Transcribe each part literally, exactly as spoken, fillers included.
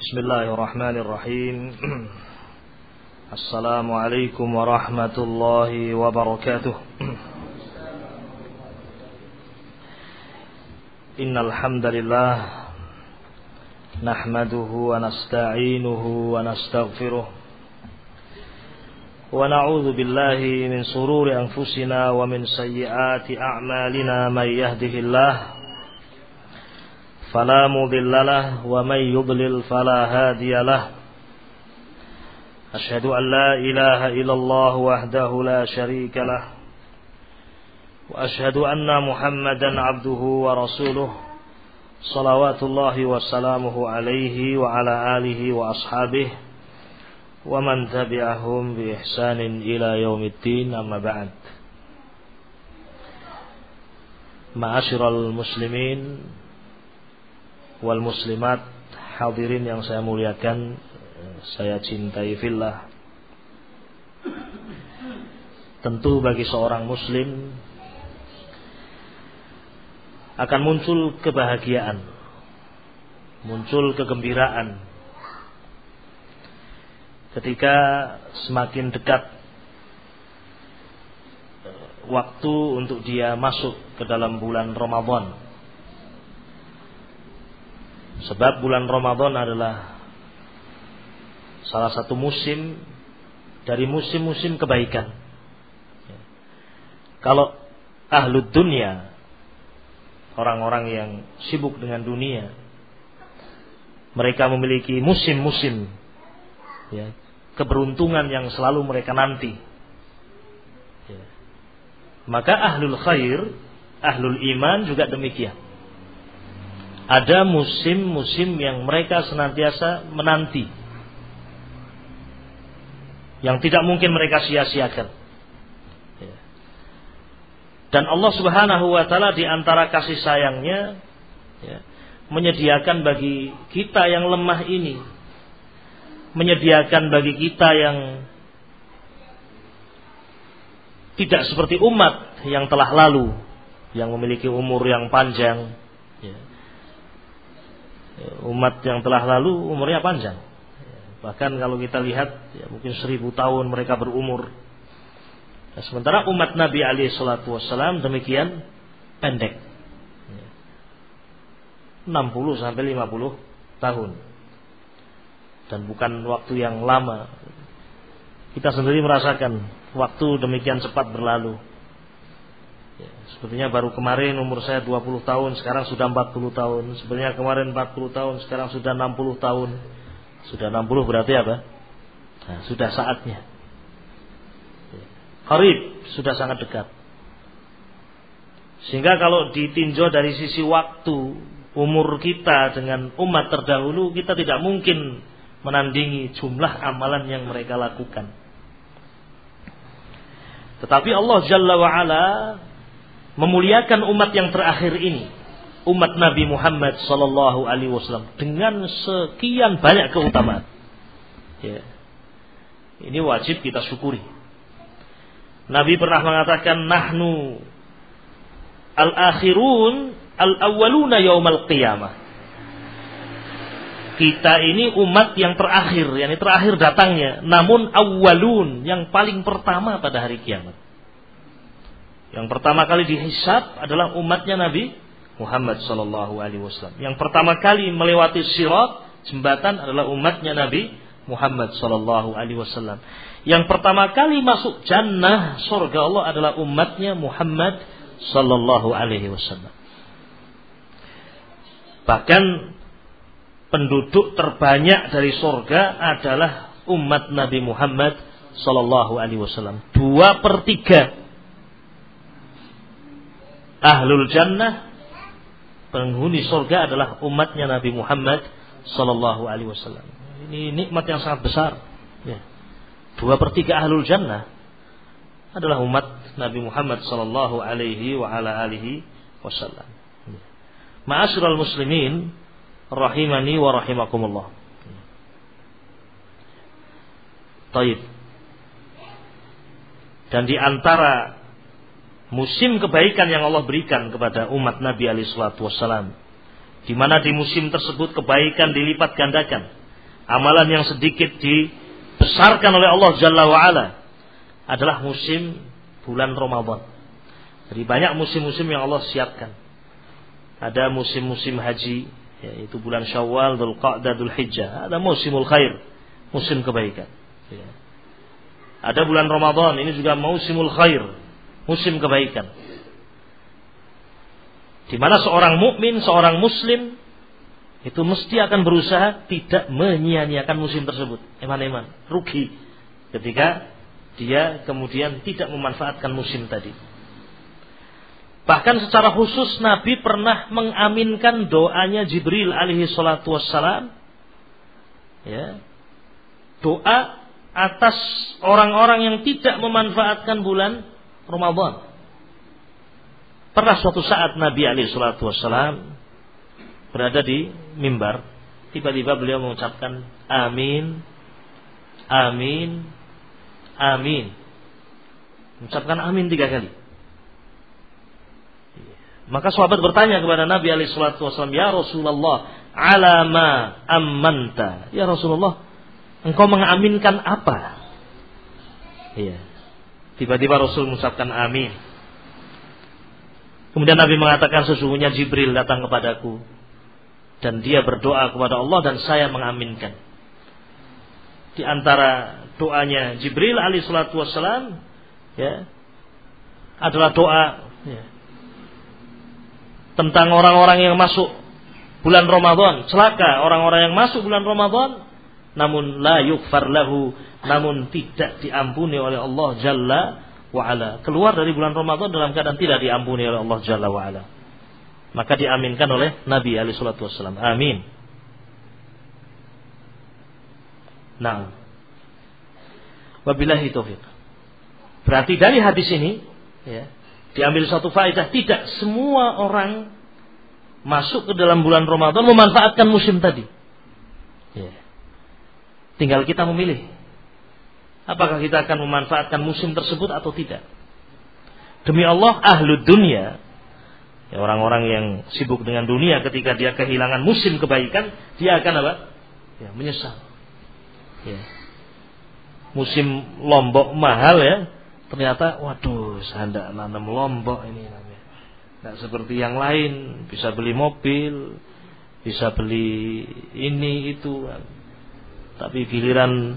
Bismillahirrahmanirrahim. Assalamualaikum warahmatullahi wabarakatuh. Innal hamdalillah nahmaduhu wa nasta'inuhu wa nastaghfiruh wa na'udzu billahi min shururi anfusina wa min sayyiati a'malina may yahdihillahu fala mudilla lahu wa may yudlil fala hadiya lahu. Asyhadu an la ilaha illallah wahdahu la syarika lahu wa asyhadu anna Muhammadan abduhu wa rasuluh salawatullahi wa salamuhu alaihi wa ala alihi wa ashabihi wa man tabi'ahum bi ihsanin ila yaumiddin, amma ba'd. Ma'asyiral muslimin wal muslimat, hadirin yang saya muliakan, saya cintai fillah. Tentu bagi seorang muslim akan muncul kebahagiaan, muncul kegembiraan ketika semakin dekat waktu untuk dia masuk ke dalam bulan Ramadan. Sebab bulan Ramadan adalah salah satu musim dari musim-musim kebaikan. Kalau ahlud dunia, orang-orang yang sibuk dengan dunia, mereka memiliki musim-musim, ya, keberuntungan yang selalu mereka nanti. Ya. Maka ahlul khair, ahlul iman juga demikian. Ada musim-musim yang mereka senantiasa menanti, yang tidak mungkin mereka sia-siakan. Dan Allah Subhanahu wa ta'ala di antara kasih sayangnya, ya, menyediakan bagi kita yang lemah ini, menyediakan bagi kita yang tidak seperti umat yang telah lalu, yang memiliki umur yang panjang, ya. Umat yang telah lalu umurnya panjang. Bahkan kalau kita lihat, ya, mungkin seribu tahun mereka berumur. Nah, sementara umat Nabi alaihi salatu wassalam demikian pendek, enam puluh sampai lima puluh tahun. Dan bukan waktu yang lama. Kita sendiri merasakan waktu demikian cepat berlalu. Ya, sepertinya baru kemarin umur saya dua puluh tahun, sekarang sudah empat puluh tahun. Sebenarnya kemarin empat puluh tahun, sekarang sudah enam puluh tahun. Sudah enam puluh berarti apa? Nah, sudah saatnya. Qarib, sudah sangat dekat. Sehingga kalau ditinjau dari sisi waktu, umur kita dengan umat terdahulu, kita tidak mungkin menandingi jumlah amalan yang mereka lakukan. Tetapi Allah Jalla wa'ala memuliakan umat yang terakhir ini, umat Nabi Muhammad sallallahu alaihi wasallam, dengan sekian banyak keutamaan. Ya. Ini wajib kita syukuri. Nabi pernah mengatakan, nahnu al-akhirun al-awwaluna yaumal qiyamah. Kita ini umat yang terakhir, yang terakhir datangnya, namun awwalun, yang paling pertama pada hari kiamat. Yang pertama kali dihisab adalah umatnya Nabi Muhammad sallallahu alaihi wasallam. Yang pertama kali melewati sirat, jembatan, adalah umatnya Nabi Muhammad sallallahu alaihi wasallam. Yang pertama kali masuk jannah, surga Allah, adalah umatnya Muhammad sallallahu alaihi wasallam. Bahkan penduduk terbanyak dari surga adalah umat Nabi Muhammad sallallahu alaihi wasallam. Dua per tiga ahlul jannah, penghuni surga, adalah umatnya Nabi Muhammad sallallahu alaihi wasallam. Ini nikmat yang sangat besar. Ya. Dua per tiga ahlul jannah adalah umat Nabi Muhammad sallallahu alaihi wa ala alihi wasallam. Ma'asyiral muslimin rahimani wa rahimakumullah. Taib. Dan di antara musim kebaikan yang Allah berikan kepada umat Nabi alaihi salatu wassalam, di mana di musim tersebut kebaikan dilipat gandakan. amalan yang sedikit dibesarkan oleh Allah Jalla wa'ala adalah musim bulan Ramadan. Jadi banyak musim-musim yang Allah siapkan. Ada musim-musim haji, yaitu bulan Syawal, Dzulqa'dah, Dzulhijjah. Ada musimul khair, musim kebaikan. Ada bulan Ramadan, ini juga musimul khair, musim kebaikan. Di mana seorang mukmin, seorang muslim itu mesti akan berusaha tidak menyia-nyiakan musim tersebut. Eman-eman, rugi ketika dia kemudian tidak memanfaatkan musim tadi. Bahkan secara khusus Nabi pernah mengaminkan doanya Jibril alaihi salatu wassalam, ya, doa atas orang-orang yang tidak memanfaatkan bulan Ramadan. Pernah suatu saat Nabi alaihi salatu wassalam berada di mimbar, tiba-tiba beliau mengucapkan amin, amin, amin. Mengucapkan amin tiga kali. Maka sahabat bertanya kepada Nabi alaihi salatu wasallam, "Ya Rasulullah, alama ammanta?" Ya Rasulullah, engkau mengaminkan apa? Iya. Tiba-tiba Rasul mengucapkan amin. Kemudian Nabi mengatakan, sesungguhnya Jibril datang kepadaku dan dia berdoa kepada Allah dan saya mengaminkan. Di antara doanya Jibril alaihi salatu wasallam, ya, adalah doa, ya, tentang orang-orang yang masuk bulan Ramadan, celaka orang-orang yang masuk bulan Ramadan namun la yughfar lahu, namun tidak diampuni oleh Allah Jalla wa Ala. Keluar dari bulan Ramadan dalam keadaan tidak diampuni oleh Allah Jalla wa Ala. Maka diaminkan oleh Nabi alaihi salatu wasallam. Amin. Nah, wabillahi taufik. Berarti dari hadis ini, ya, diambil satu faedah, tidak semua orang masuk ke dalam bulan Ramadan memanfaatkan musim tadi. Ya. Tinggal kita memilih, apakah kita akan memanfaatkan musim tersebut atau tidak. Demi Allah, ahlud dunia, ya, orang-orang yang sibuk dengan dunia, ketika dia kehilangan musim kebaikan, dia akan apa? Ya, menyesal. Ya. Musim lombok mahal, ya, ternyata, waduh, saya tidak nanam lombok ini namanya. Tidak seperti yang lain, bisa beli mobil, bisa beli ini itu. Tapi giliran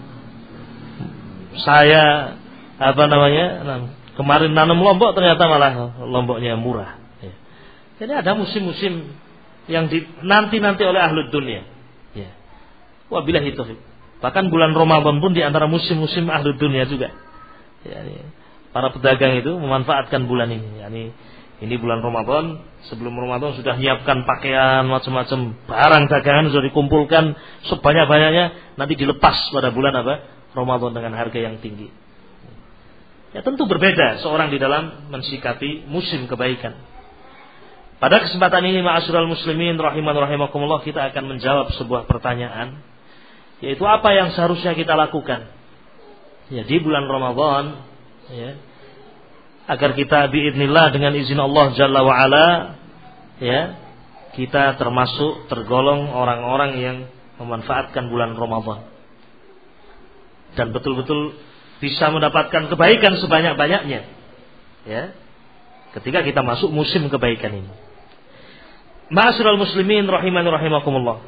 saya apa namanya, kemarin nanam lombok ternyata malah lomboknya murah. Ya. Jadi ada musim-musim yang dinanti-nanti oleh ahlud dunia. Ya. Wabillahi taufik. Bahkan bulan Ramadan pun di antara musim-musim ahlud dunia juga. Ya, ya. Para pedagang itu memanfaatkan bulan ini. Yani ini bulan Ramadan, sebelum Ramadan sudah menyiapkan pakaian macam-macam, barang dagangan sudah dikumpulkan sebanyak-banyaknya, nanti dilepas pada bulan apa? Ramadan dengan harga yang tinggi. Ya tentu berbeda seorang di dalam mensikapi musim kebaikan. Pada kesempatan ini ma'asyiral muslimin rahiman rahimakumullah, kita akan menjawab sebuah pertanyaan, yaitu apa yang seharusnya kita lakukan ya di bulan Ramadan, ya, agar kita biidznillah dengan izin Allah Jalla wa Ala, ya, kita termasuk tergolong orang-orang yang memanfaatkan bulan Ramadan dan betul-betul bisa mendapatkan kebaikan sebanyak-banyaknya, ya, ketika kita masuk musim kebaikan ini. Ma'asyiral muslimin rahimani rahimakumullah.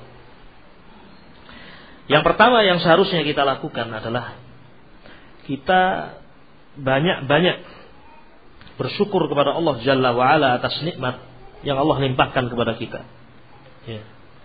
Yang pertama yang seharusnya kita lakukan adalah kita banyak-banyak bersyukur kepada Allah Jalla wa'ala atas nikmat yang Allah limpahkan kepada kita. Ya.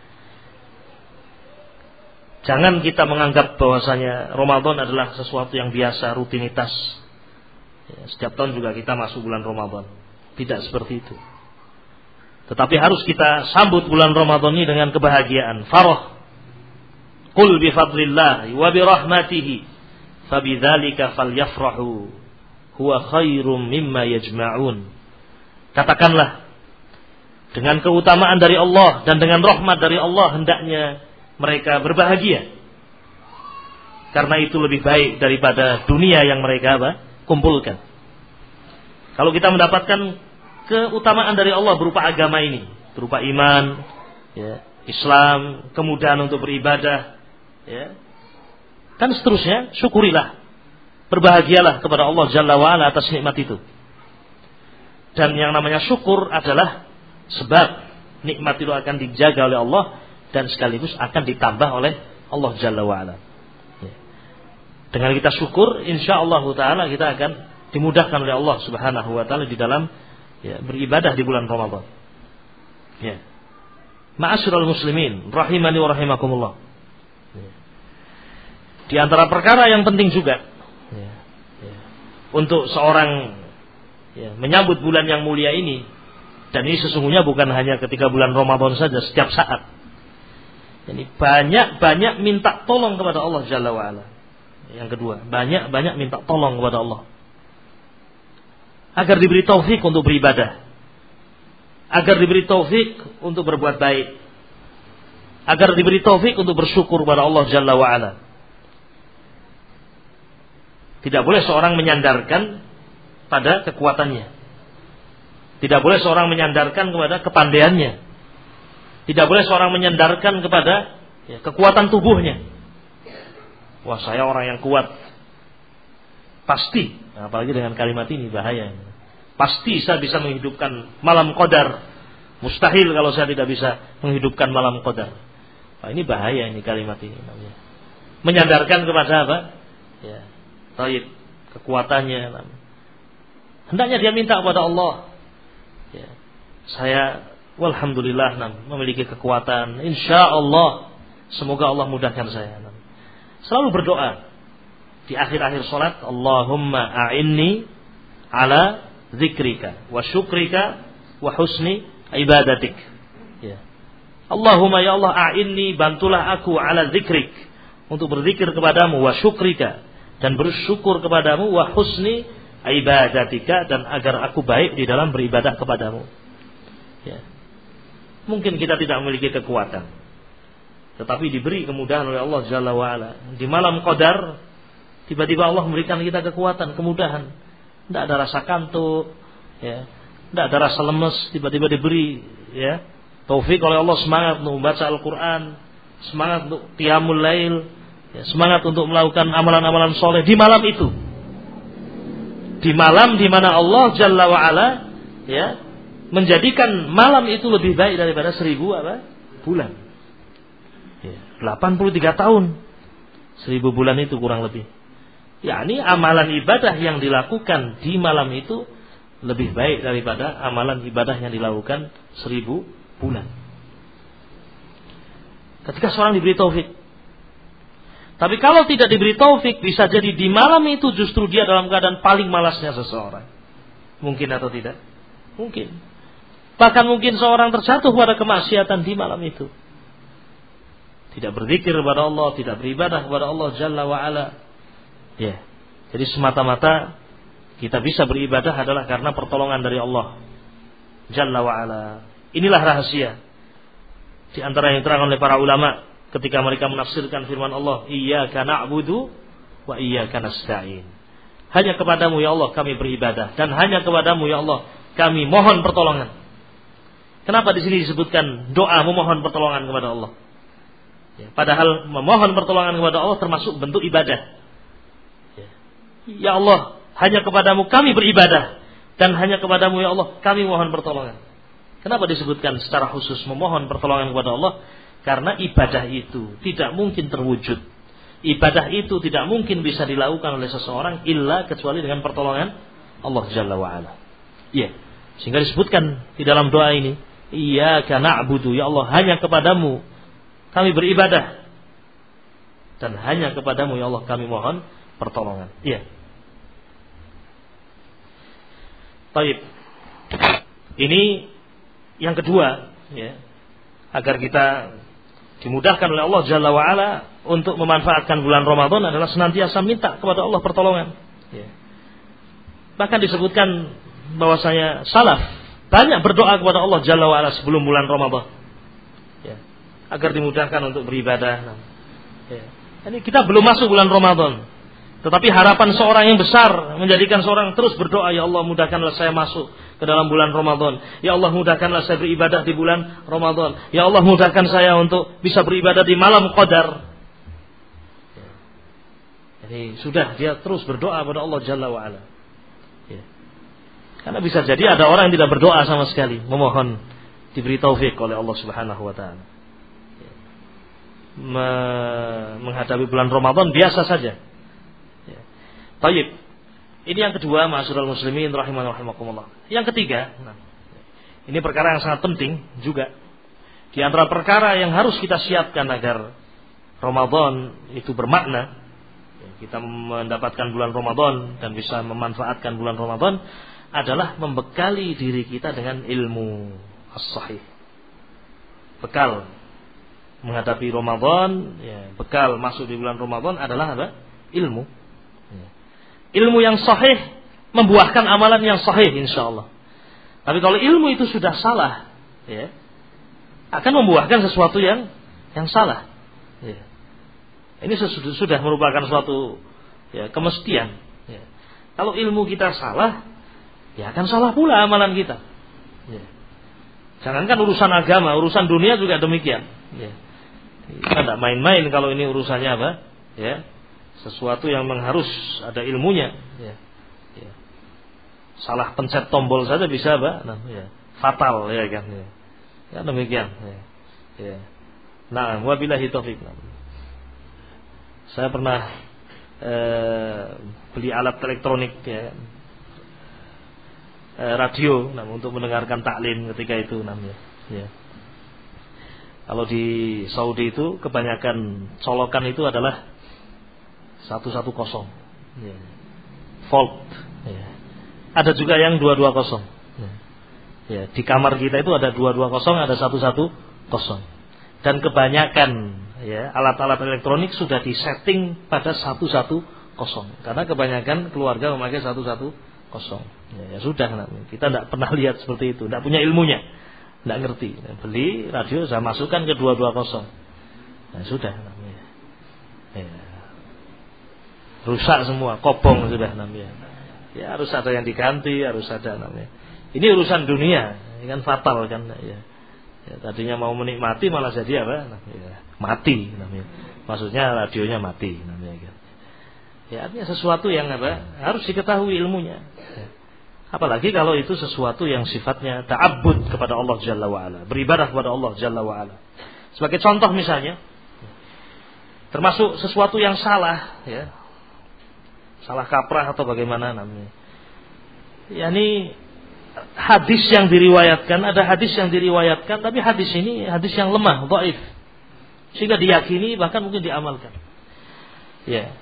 Jangan kita menganggap bahwasanya Ramadan adalah sesuatu yang biasa, rutinitas. Ya, setiap tahun juga kita masuk bulan Ramadan. Tidak seperti itu. Tetapi harus kita sambut bulan Ramadan ini dengan kebahagiaan. Farah. Qul bifadlillah wa birahmatihi fabidzalika falyafrahu huwa khairum mimma yajma'un. Katakanlah, dengan keutamaan dari Allah dan dengan rahmat dari Allah hendaknya mereka berbahagia, karena itu lebih baik daripada dunia yang mereka apa? Kumpulkan. Kalau kita mendapatkan keutamaan dari Allah berupa agama ini, berupa iman, ya, Islam, kemudahan untuk beribadah, ya. Dan seterusnya, syukurilah, berbahagialah kepada Allah Jalla wa'ala atas nikmat itu. Dan yang namanya syukur adalah sebab nikmat itu akan dijaga oleh Allah dan sekaligus akan ditambah oleh Allah Jalla wa'ala. Ya. Dengan kita syukur, insyaallah ta'ala kita akan dimudahkan oleh Allah Subhanahu wa ta'ala di dalam ya, beribadah di bulan Ramadan. Ya. Ma'asyiral muslimin, rahimani wa rahimakumullah. Ya. Di antara perkara yang penting juga ya, ya, untuk seorang ya, menyambut bulan yang mulia ini, dan ini sesungguhnya bukan hanya ketika bulan Ramadan saja, setiap saat. Jadi banyak-banyak minta tolong kepada Allah Jalla wa'ala. Yang kedua, banyak-banyak minta tolong kepada Allah agar diberi taufik untuk beribadah, agar diberi taufik untuk berbuat baik, agar diberi taufik untuk bersyukur kepada Allah Jalla wa'ala. Tidak boleh seorang menyandarkan pada kekuatannya. Tidak boleh seorang menyandarkan kepada kepandaiannya. Tidak boleh seorang menyandarkan kepada ya, kekuatan tubuhnya. Wah, saya orang yang kuat. Pasti, apalagi dengan kalimat ini bahaya. Pasti saya bisa menghidupkan malam qadar. Mustahil kalau saya tidak bisa menghidupkan malam qadar. Wah, ini bahaya ini kalimat ini. Menyandarkan kepada apa? Ya. Taib, kekuatannya. Hendaknya dia minta kepada Allah. Ya. Saya, walhamdulillah, memiliki kekuatan. Insya Allah, semoga Allah mudahkan saya. Selalu berdoa di akhir-akhir sholat, Allahumma a'inni ala zikrika wa syukrika wa husni ibadatik. Ya. Allahumma ya Allah a'inni, bantulah aku ala zikrik, untuk berzikir kepadamu, wa syukrika, dan bersyukur kepadamu, wa husni ibadatika, dan agar aku baik di dalam beribadah kepadamu. Ya. Mungkin kita tidak memiliki kekuatan, tetapi diberi kemudahan oleh Allah Jalla wa'ala. Di malam qadar, tiba-tiba Allah memberikan kita kekuatan, kemudahan. Tidak ada rasa kantuk, ya. Tidak ada rasa lemes, tiba-tiba diberi ya, taufik oleh Allah, semangat untuk membaca Al-Quran, semangat untuk qiyamul lail, ya, semangat untuk melakukan amalan-amalan soleh di malam itu, di malam di mana Allah Jalla wa'ala ya, menjadikan malam itu lebih baik daripada seribu apa? bulan. Ya, delapan puluh tiga tahun, seribu bulan itu kurang lebih. yakni amalan ibadah yang dilakukan di malam itu lebih baik daripada amalan ibadah yang dilakukan seribu bulan. Ketika seorang diberi taufik. Tapi kalau tidak diberi taufik, bisa jadi di malam itu justru dia dalam keadaan paling malasnya seseorang. Mungkin atau tidak? Mungkin. Bahkan mungkin seorang terjatuh pada kemaksiatan di malam itu. Tidak berzikir kepada Allah, tidak beribadah kepada Allah Jalla wa'ala. Ya. Jadi semata-mata kita bisa beribadah adalah karena pertolongan dari Allah Jalla wa'ala. Inilah rahasia di antara yang diterangkan oleh para ulama ketika mereka menafsirkan firman Allah, Iyyaka na'budu wa iyyaka nasta'in. Hanya kepadamu ya Allah kami beribadah, dan hanya kepadamu ya Allah kami mohon pertolongan. Kenapa di sini disebutkan doa memohon pertolongan kepada Allah? Ya, padahal memohon pertolongan kepada Allah termasuk bentuk ibadah. Ya, ya Allah, hanya kepadamu kami beribadah, dan hanya kepadamu ya Allah kami mohon pertolongan. Kenapa disebutkan secara khusus memohon pertolongan kepada Allah? Karena ibadah itu tidak mungkin terwujud. Ibadah itu tidak mungkin bisa dilakukan oleh seseorang illa kecuali dengan pertolongan Allah Jalla wa'ala. Iya. Sehingga disebutkan di dalam doa ini, Iyyaka na'budu, ya Allah hanya kepadamu kami beribadah, dan hanya kepadamu ya Allah kami mohon pertolongan. Iya. Baik. Ini yang kedua, ya, agar kita dimudahkan oleh Allah Jalla wa'ala untuk memanfaatkan bulan Ramadan adalah senantiasa minta kepada Allah pertolongan. Ya. Bahkan disebutkan bahwasanya salaf banyak berdoa kepada Allah Jalla wa'ala sebelum bulan Ramadan, ya, agar dimudahkan untuk beribadah. Ya. Ini kita belum masuk bulan Ramadan, tetapi harapan seorang yang besar menjadikan seorang terus berdoa, ya Allah mudahkanlah saya masuk ke dalam bulan Ramadan. Ya Allah mudahkanlah saya beribadah di bulan Ramadan. Ya Allah mudahkan saya untuk bisa beribadah di malam Qadar. Jadi sudah dia terus berdoa kepada Allah Jalla wa Ala. Ya. Karena bisa jadi ada orang yang tidak berdoa sama sekali, memohon diberi taufik oleh Allah Subhanahu wa taala. Ya. Me- menghadapi bulan Ramadan biasa saja. Ya. Baik. Ini yang kedua, ma'asyiral muslimin rahiman rahimakumullah. Yang ketiga, nah, ini perkara yang sangat penting juga. Di antara perkara yang harus kita siapkan agar Ramadan itu bermakna, kita mendapatkan bulan Ramadan dan bisa memanfaatkan bulan Ramadan, adalah membekali diri kita dengan ilmu as-sahih. Bekal menghadapi Ramadan, ya, bekal masuk di bulan Ramadan adalah apa? Ilmu. Ya. Ilmu yang sahih membuahkan amalan yang sahih insyaallah. Tapi kalau ilmu itu sudah salah, ya, akan membuahkan sesuatu yang yang salah. Ya. Ini sudah, sudah merupakan suatu ya, kemestian. Ya. Kalau ilmu kita salah, ya akan salah pula amalan kita. Ya. Jangankan urusan agama, urusan dunia juga demikian. Ya. Kita tidak main-main kalau ini urusannya apa? Ya. Sesuatu yang harus ada ilmunya. Ya. Ya. Salah pencet tombol saja bisa apa? Nah, ya. Fatal ya kan. Ya, ya demikian. Ya. Ya. Nah, wabillahi taufik. Saya pernah eh, beli alat elektronik ya, eh, radio nah, untuk mendengarkan taklim ketika itu namanya. Ya. Kalau di Saudi itu kebanyakan colokan itu adalah seratus sepuluh ya. Volt. Ya. Ada juga yang dua ratus dua puluh. Ya. Ya, di kamar kita itu ada dua ratus dua puluh, ada seratus sepuluh. Dan kebanyakan ya, alat-alat elektronik sudah disetting pada seratus sepuluh karena kebanyakan keluarga memakai seratus sepuluh. Ya, ya sudah, kita tidak pernah lihat seperti itu, tidak punya ilmunya, tidak ngerti. Beli radio saya masukkan ke dua ratus dua puluh. Ya sudah namanya. Ya. Rusak semua, kobong sudah namanya. Ya harus ada yang diganti, harus ada namanya. Ini urusan dunia, ini kan fatal kan ya. Ya, tadinya mau menikmati malah jadi apa? Nah, ya, mati namanya. Maksudnya radionya mati namanya. Ya artinya sesuatu yang apa? Harus diketahui ilmunya. Ya. Apalagi kalau itu sesuatu yang sifatnya ta'abbud kepada Allah Jalla wa Ala, beribadah kepada Allah Jalla wa Ala. Sebagai contoh misalnya, termasuk sesuatu yang salah, ya, salah kaprah atau bagaimana namanya. Yani hadis yang diriwayatkan, ada hadis yang diriwayatkan, tapi hadis ini hadis yang lemah, dhaif, sehingga diyakini bahkan mungkin diamalkan. Ya,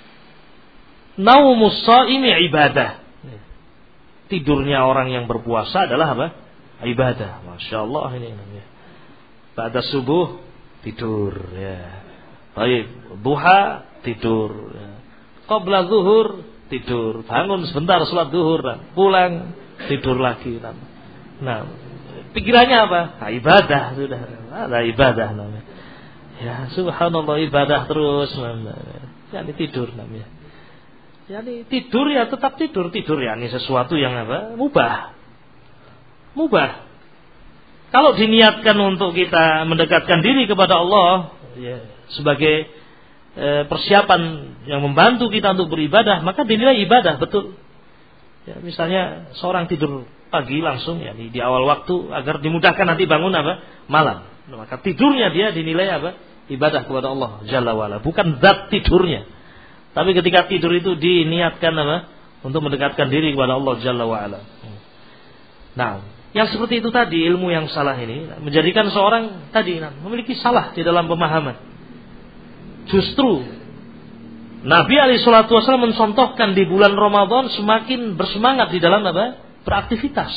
naumus shaimi ibadah. Tidurnya orang yang berpuasa adalah apa? Ibadah. Masya Allah ini namanya. Pada subuh tidur, ya. Baik, duha tidur. Ya. Qabla zuhur tidur, bangun sebentar sholat zuhur, pulang tidur lagi. Nah, pikirannya apa? Nah, ibadah sudah, ada ibadah namanya. Ya, subhanallah ibadah terus namanya. Yani tidur namanya. Yani tidur ya tetap tidur, tidur ya ini sesuatu yang apa? Mubah. Mubah. Kalau diniatkan untuk kita mendekatkan diri kepada Allah, ya, sebagai e, persiapan yang membantu kita untuk beribadah, maka dinilai ibadah betul. Ya, misalnya seorang tidur pagi langsung ya di, di awal waktu agar dimudahkan nanti bangun apa? Malam. Maka tidurnya dia dinilai apa? Ibadah kepada Allah Jalla wa'ala, bukan zat tidurnya. Tapi ketika tidur itu diniatkan apa? Untuk mendekatkan diri kepada Allah Jalla wa'ala. Nah, yang seperti itu tadi, ilmu yang salah ini menjadikan seorang tadi memiliki salah di dalam pemahaman. Justru Nabi alaihi salatu wasallam mencontohkan di bulan Ramadan semakin bersemangat di dalam apa? Beraktivitas.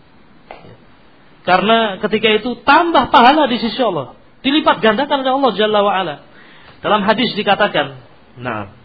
Karena ketika itu tambah pahala di sisi Allah, dilipat gandakan oleh Allah Jalla wa'ala. Dalam hadis dikatakan, nah,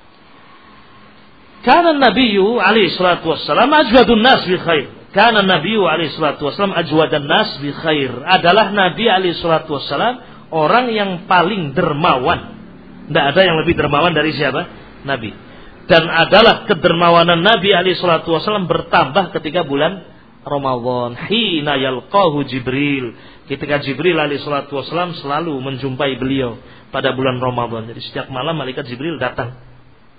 Kana Nabiyyu alaihi salatu wassalam ajwadun nas bi khair. Kana Nabiyyu alaihi salatu wassalam ajwadan nas bi khair. Adalah Nabi alaihi salatu wassalam orang yang paling dermawan. Tidak ada yang lebih dermawan dari siapa? Nabi. Dan adalah kedermawanan Nabi alaihi salatu wassalam bertambah ketika bulan Ramadan. Hina yalqahu Jibril. Ketika Jibril alaihi salatu wassalam selalu menjumpai beliau pada bulan Ramadan. Jadi setiap malam malaikat Jibril datang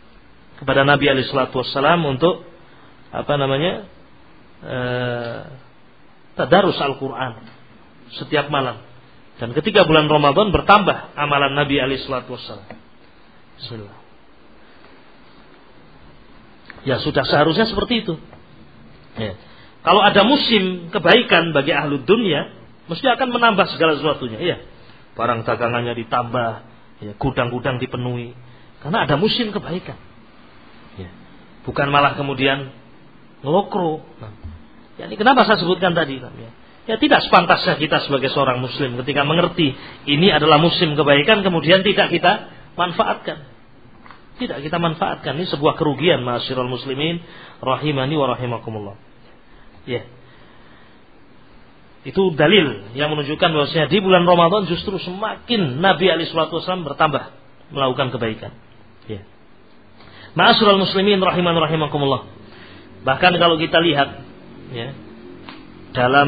kepada Nabi alaihi salatu wassalam untuk apa namanya? Eh, tadarus Al-Qur'an setiap malam. Dan ketika bulan Ramadan bertambah amalan Nabi alaihi salatu wassalam. Bismillah. Ya sudah seharusnya seperti itu. Ya. Kalau ada musim kebaikan bagi ahlu dunia, mesti akan menambah segala sesuatunya. Iya. Barang dagangannya ditambah, ya, gudang-gudang dipenuhi, karena ada musim kebaikan. Ya. Bukan malah kemudian ngelokro. Nah, ya, ini kenapa saya sebutkan tadi? Ya. Ya tidak sepantasnya kita sebagai seorang muslim ketika mengerti ini adalah musim kebaikan kemudian tidak kita manfaatkan. Tidak kita manfaatkan. Ini sebuah kerugian ma'asyiral muslimin rahimani wa rahimakumullah. Ya. Itu dalil yang menunjukkan bahwasanya di bulan Ramadan justru semakin Nabi alaihi salatu wasallam bertambah melakukan kebaikan. Ya. Ma'asyiral muslimin rahimani wa rahimakumullah. Bahkan kalau kita lihat ya, dalam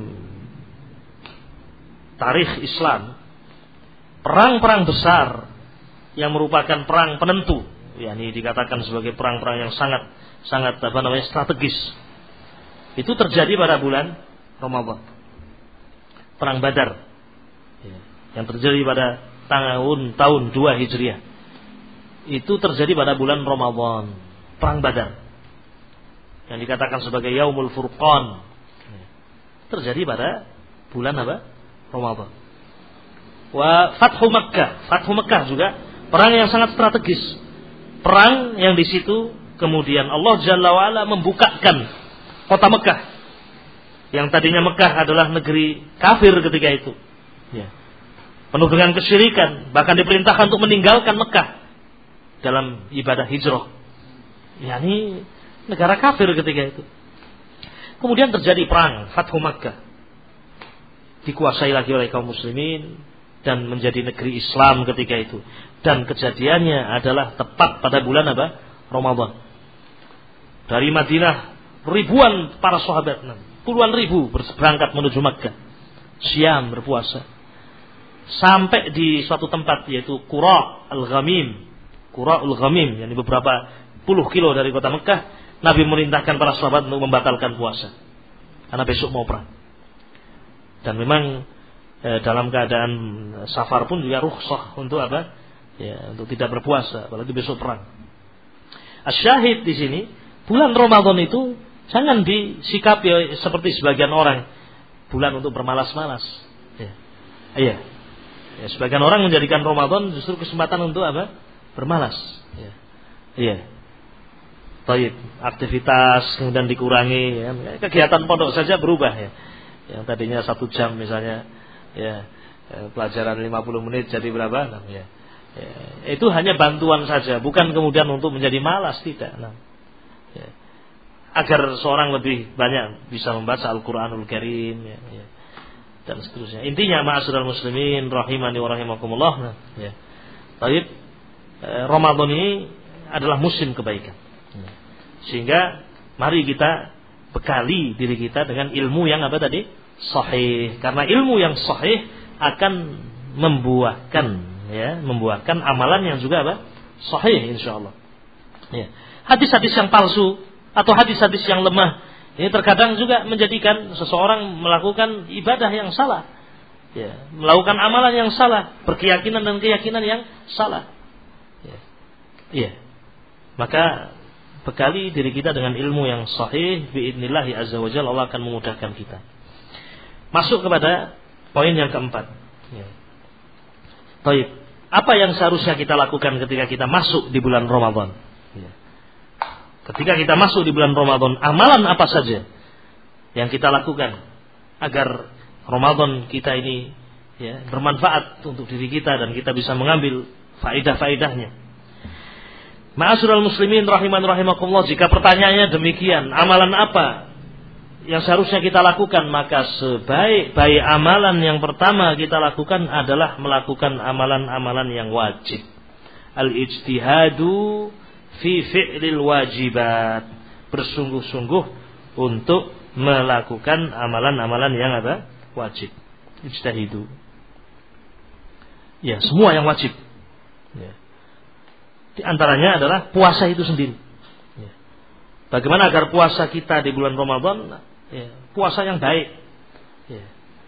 tarikh Islam, perang-perang besar yang merupakan perang penentu, yakni dikatakan sebagai perang-perang yang sangat sangat apa namanya strategis, itu terjadi pada bulan Ramadan. Perang Badar yang terjadi pada tahun tahun dua Hijriah itu terjadi pada bulan Ramadan. Perang Badar yang dikatakan sebagai Yaumul Furqan terjadi pada bulan apa? Ramadan. Wa Fathu Makkah, Fathu Makkah juga perang yang sangat strategis. Perang yang di situ kemudian Allah Jalla wa Ala membukakan kota Mekah. Yang tadinya Mekah adalah negeri kafir ketika itu. Ya. Penuh dengan kesyirikan, bahkan diperintahkan untuk meninggalkan Mekah dalam ibadah hijrah. yakni negara kafir ketika itu. Kemudian terjadi perang Fathu Makkah, dikuasai lagi oleh kaum muslimin dan menjadi negeri Islam ketika itu. Dan kejadiannya adalah tepat pada bulan apa? Ramadan. Dari Madinah ribuan para sahabat, puluhan ribu berangkat menuju Makkah, Syam berpuasa. Sampai di suatu tempat yaitu Qura al-Ghamim. Qura al-Ghamim, yakni beberapa puluh kilo dari kota Mekah, Nabi memerintahkan para sahabat untuk membatalkan puasa karena besok mau perang. Dan memang eh, dalam keadaan safar pun juga rukhsah untuk apa? Ya, untuk tidak berpuasa apalagi besok perang. Asyahid di sini, bulan Ramadan itu jangan disikapi seperti sebagian orang bulan untuk bermalas-malas. Ya. Iya. Ya, sebagian orang menjadikan Ramadan justru kesempatan untuk apa? Bermalas. Ya. Iya. Baik, aktivitas kemudian dikurangi, ya. Kegiatan pondok saja berubah ya. Yang tadinya satu jam misalnya, ya, pelajaran lima puluh menit jadi berapa? Nah, ya. Ya, itu hanya bantuan saja, bukan kemudian untuk menjadi malas, tidak. Nah, ya. Agar seorang lebih banyak bisa membaca Al-Quranul Karim, ya, ya. Dan seterusnya. Intinya ma'asyiral muslimin rahimani wa rahimakumullah. Nah, ya. Baik, eh, Ramadan ini adalah musim kebaikan. Ya. Sehingga mari kita bekali diri kita dengan ilmu yang apa tadi? Sahih. Karena ilmu yang sahih akan membuahkan ya, membuahkan amalan yang juga apa? Sahih insyaallah. Ya. Hadis-hadis yang palsu atau hadis-hadis yang lemah ini terkadang juga menjadikan seseorang melakukan ibadah yang salah, ya, melakukan amalan yang salah, berkeyakinan dan keyakinan yang salah. Ya. Ya. Maka bekali diri kita dengan ilmu yang sahih, biidznillah azza wa jalla Allah akan memudahkan kita. Masuk kepada poin yang keempat. Ya. Baik, apa yang seharusnya kita lakukan ketika kita masuk di bulan Ramadan? Ya. Ketika kita masuk di bulan Ramadan, amalan apa saja yang kita lakukan agar Ramadan kita ini ya, bermanfaat untuk diri kita dan kita bisa mengambil faedah-faedahnya. Ma'asyiral muslimin rahiman rahimakumullah, jika pertanyaannya demikian, amalan apa yang seharusnya kita lakukan, maka sebaik-baik amalan yang pertama kita lakukan adalah melakukan amalan-amalan yang wajib. Al-ijtihadu fi fi'lil wajibat, bersungguh-sungguh untuk melakukan amalan-amalan yang apa? Wajib. Ijtihidu. Ya, semua yang wajib. Ya. Di antaranya adalah puasa itu sendiri. Ya. Bagaimana agar puasa kita di bulan Ramadan, ya, puasa yang baik, ya.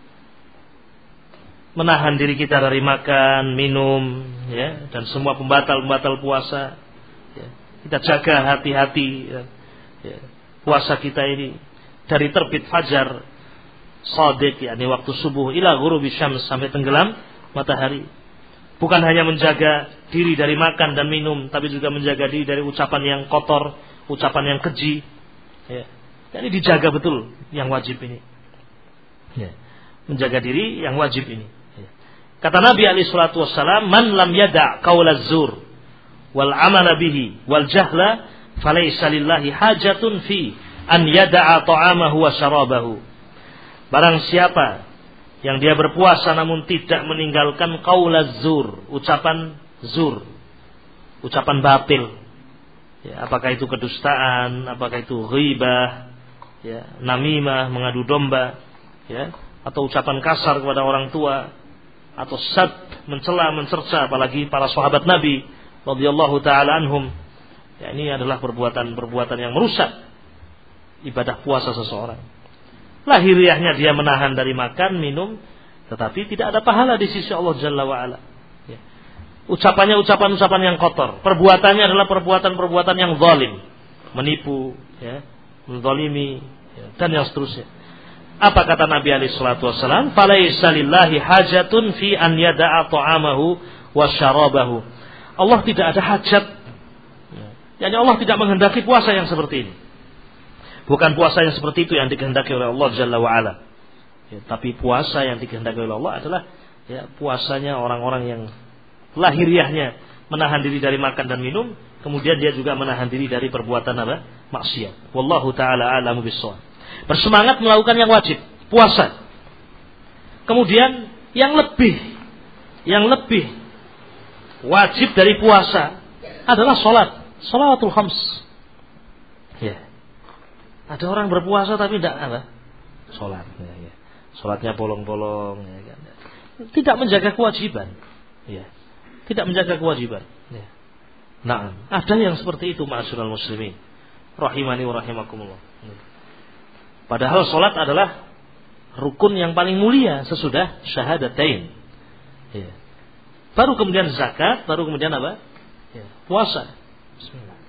Menahan diri kita dari makan, minum, ya, dan semua pembatal-pembatal puasa. Ya. Kita jaga hati-hati, ya. Ya. Puasa kita ini dari terbit fajar shadiq, yakni waktu subuh, ila ghurubi syams, sampai tenggelam matahari. Bukan hanya menjaga diri dari makan dan minum, tapi juga menjaga diri dari ucapan yang kotor, ucapan yang keji. Ya. Ini dijaga betul yang wajib ini. Ya. Menjaga diri yang wajib ini. Ya. Kata Nabi alaihi salatu wassalam, "Man lam yada' qaulaz zur wal 'amala bihi wal jahla, falaysa lillahi hajatun fi an yada'a ta'amahu wa syarabahu." Barang siapa yang dia berpuasa namun tidak meninggalkan qaulaz zur, ucapan zur, ucapan batil, ya, apakah itu kedustaan, apakah itu ghibah, ya, namimah, mengadu domba, ya, atau ucapan kasar kepada orang tua, atau sad, mencela, mencerca, apalagi para sahabat Nabi radhiyallahu taala anhum. Ya, ini adalah perbuatan-perbuatan yang merusak ibadah puasa seseorang. Lahiriahnya dia menahan dari makan, minum, tetapi tidak ada pahala di sisi Allah Jalla wa'ala. Ya. Ucapannya ucapan-ucapan yang kotor, perbuatannya adalah perbuatan-perbuatan yang zalim, menipu, ya, menzalimi, ya, dan yang seterusnya. Apa kata Nabi alaihi salatu wasallam? "Falaisa lillahi hajatun fi an yada'a ta'amahu wa syarabahu." Allah tidak ada hajat. Ya. Yani Allah tidak menghendaki puasa yang seperti ini. Bukan puasa yang seperti itu yang dikehendaki oleh Allah Jalla wa'ala. Ya, tapi puasa yang dikehendaki oleh Allah adalah, ya, puasanya orang-orang yang lahiriahnya menahan diri dari makan dan minum, kemudian dia juga menahan diri dari perbuatan apa? Maksiat. Wallahu taala a'lamu bissawab. Bersemangat melakukan yang wajib, puasa. Kemudian yang lebih yang lebih wajib dari puasa adalah salat, shalawatul khams. Ya. Ada orang berpuasa tapi tidak apa? Salat, ya, ya. Salatnya bolong-bolong, ya, kan? Tidak menjaga kewajiban, ya. Tidak menjaga kewajiban, ya. Nah, ada yang seperti itu, ma'asyiral muslimin, rahimani wa rahimakumullah. Ya. Padahal salat adalah rukun yang paling mulia sesudah syahadatain. Ya. Baru kemudian zakat, baru kemudian apa? Ya. Puasa. Bismillah.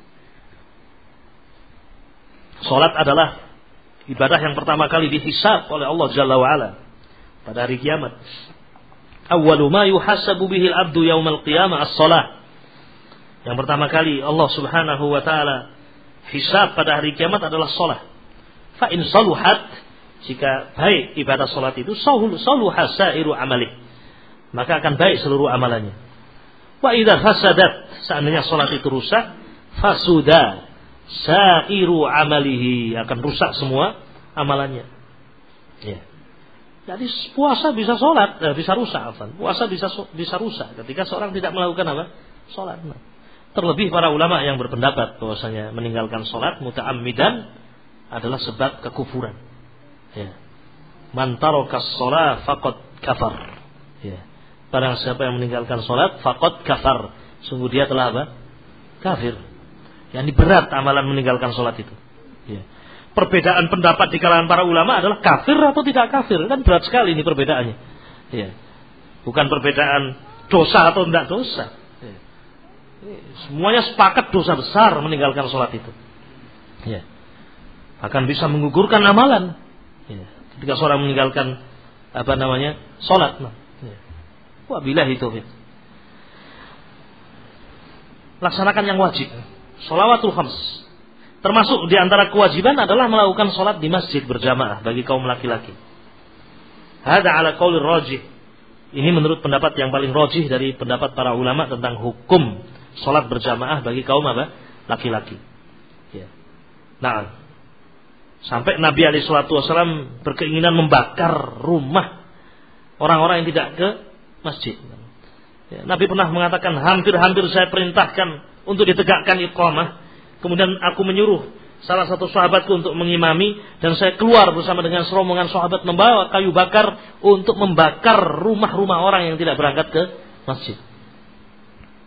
Salat adalah ibadah yang pertama kali dihisab oleh Allah Jalla wa'ala pada hari kiamat. Awwalu ma yuhasabu bihil abdu yaumal qiyamah as-salah. Yang pertama kali Allah Subhanahu wa taala hisab pada hari kiamat adalah salat. Fa in saluhat, jika baik ibadah salat itu, saluha sairu amali, maka akan baik seluruh amalannya. Wa idza fasadat, seandainya salat itu rusak, fasuda sairu amalihi, akan rusak semua amalannya. Ya. Jadi puasa bisa sholat, eh, bisa rusak, afan. Puasa bisa bisa rusak ketika seorang tidak melakukan apa? Sholat. Nah, terlebih para ulama yang berpendapat bahwasanya meninggalkan sholat muta'ammidan adalah sebab kekufuran. Ya. Man tarokas sholat faqad kafar. Ya. Barang siapa yang meninggalkan sholat faqad kafar, sungguh dia telah apa? Kafir. Yang berat amalan meninggalkan sholat itu. Ya. Perbedaan pendapat di kalangan para ulama adalah kafir atau tidak kafir. Kan berat sekali ini perbedaannya. Ya. Bukan perbedaan dosa atau tidak dosa. Ya. Semuanya sepakat dosa besar meninggalkan sholat itu. Ya. Akan bisa menggugurkan amalan. Ya. Ketika seorang meninggalkan apa namanya sholat. Nah. Ya. Wabillahi taufiq. Laksanakan yang wajib. Shalawatul khams. Termasuk di antara kewajiban adalah melakukan sholat di masjid berjamaah bagi kaum laki-laki. Hada ala qaulir rajih. Ini menurut pendapat yang paling rajih dari pendapat para ulama tentang hukum sholat berjamaah bagi kaum apa? Laki-laki. Ya. Nah, sampai Nabi alaihi salatu wasallam berkeinginan membakar rumah orang-orang yang tidak ke masjid. Ya, Nabi pernah mengatakan, hampir-hampir saya perintahkan untuk ditegakkan iqamah, kemudian aku menyuruh salah satu sahabatku untuk mengimami, dan saya keluar bersama dengan serombongan sahabat membawa kayu bakar untuk membakar rumah-rumah orang yang tidak berangkat ke masjid.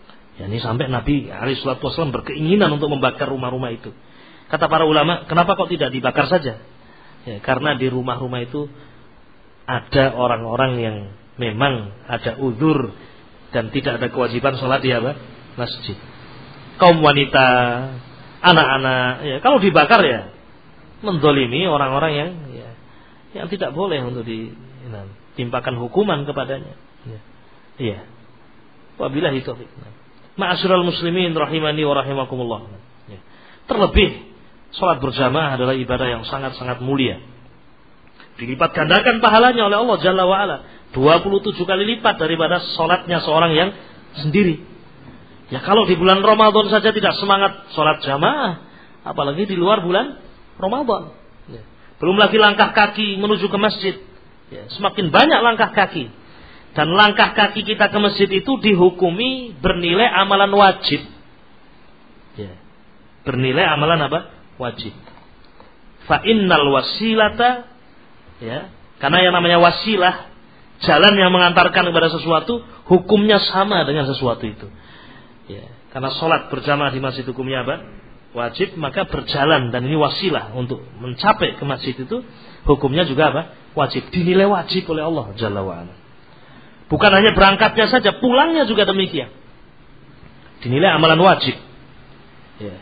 Yani sampai Nabi alaihi salatu wasallam berkeinginan untuk membakar rumah-rumah itu. Kata para ulama, kenapa kok tidak dibakar saja? Ya, karena di rumah-rumah itu ada orang-orang yang memang ada uzur dan tidak ada kewajiban sholat di apa? Masjid. Kaum wanita, anak-anak, ya, kalau dibakar ya mendolimi orang-orang yang ya, yang tidak boleh untuk ditimpakan hukuman kepadanya. Ya. Iya. Wabillahi taufiq. Ma'asyiral muslimin rahimani wa rahimakumullah. Ya. Terlebih salat berjamaah adalah ibadah yang sangat-sangat mulia. Dilipat gandakan pahalanya oleh Allah Jalla wa Ala dua puluh tujuh kali lipat daripada salatnya seorang yang sendiri. Ya kalau di bulan Ramadan saja tidak semangat salat jamaah, apalagi di luar bulan Ramadan. Ya. Belum lagi langkah kaki menuju ke masjid. Ya, semakin banyak langkah kaki. Dan langkah kaki kita ke masjid itu dihukumi bernilai amalan wajib. Ya. Bernilai amalan apa? Wajib. Fa innal wasilata, ya, karena yang namanya wasilah, jalan yang mengantarkan kepada sesuatu, hukumnya sama dengan sesuatu itu. Ya, karena sholat berjamaah di masjid hukumnya apa? Wajib, maka berjalan dan ini wasilah untuk mencapai ke masjid itu, hukumnya juga apa? Wajib. Dinilai wajib oleh Allah Jalla wa'ala. Bukan hanya berangkatnya saja, pulangnya juga demikian. Dinilai amalan wajib. Ya.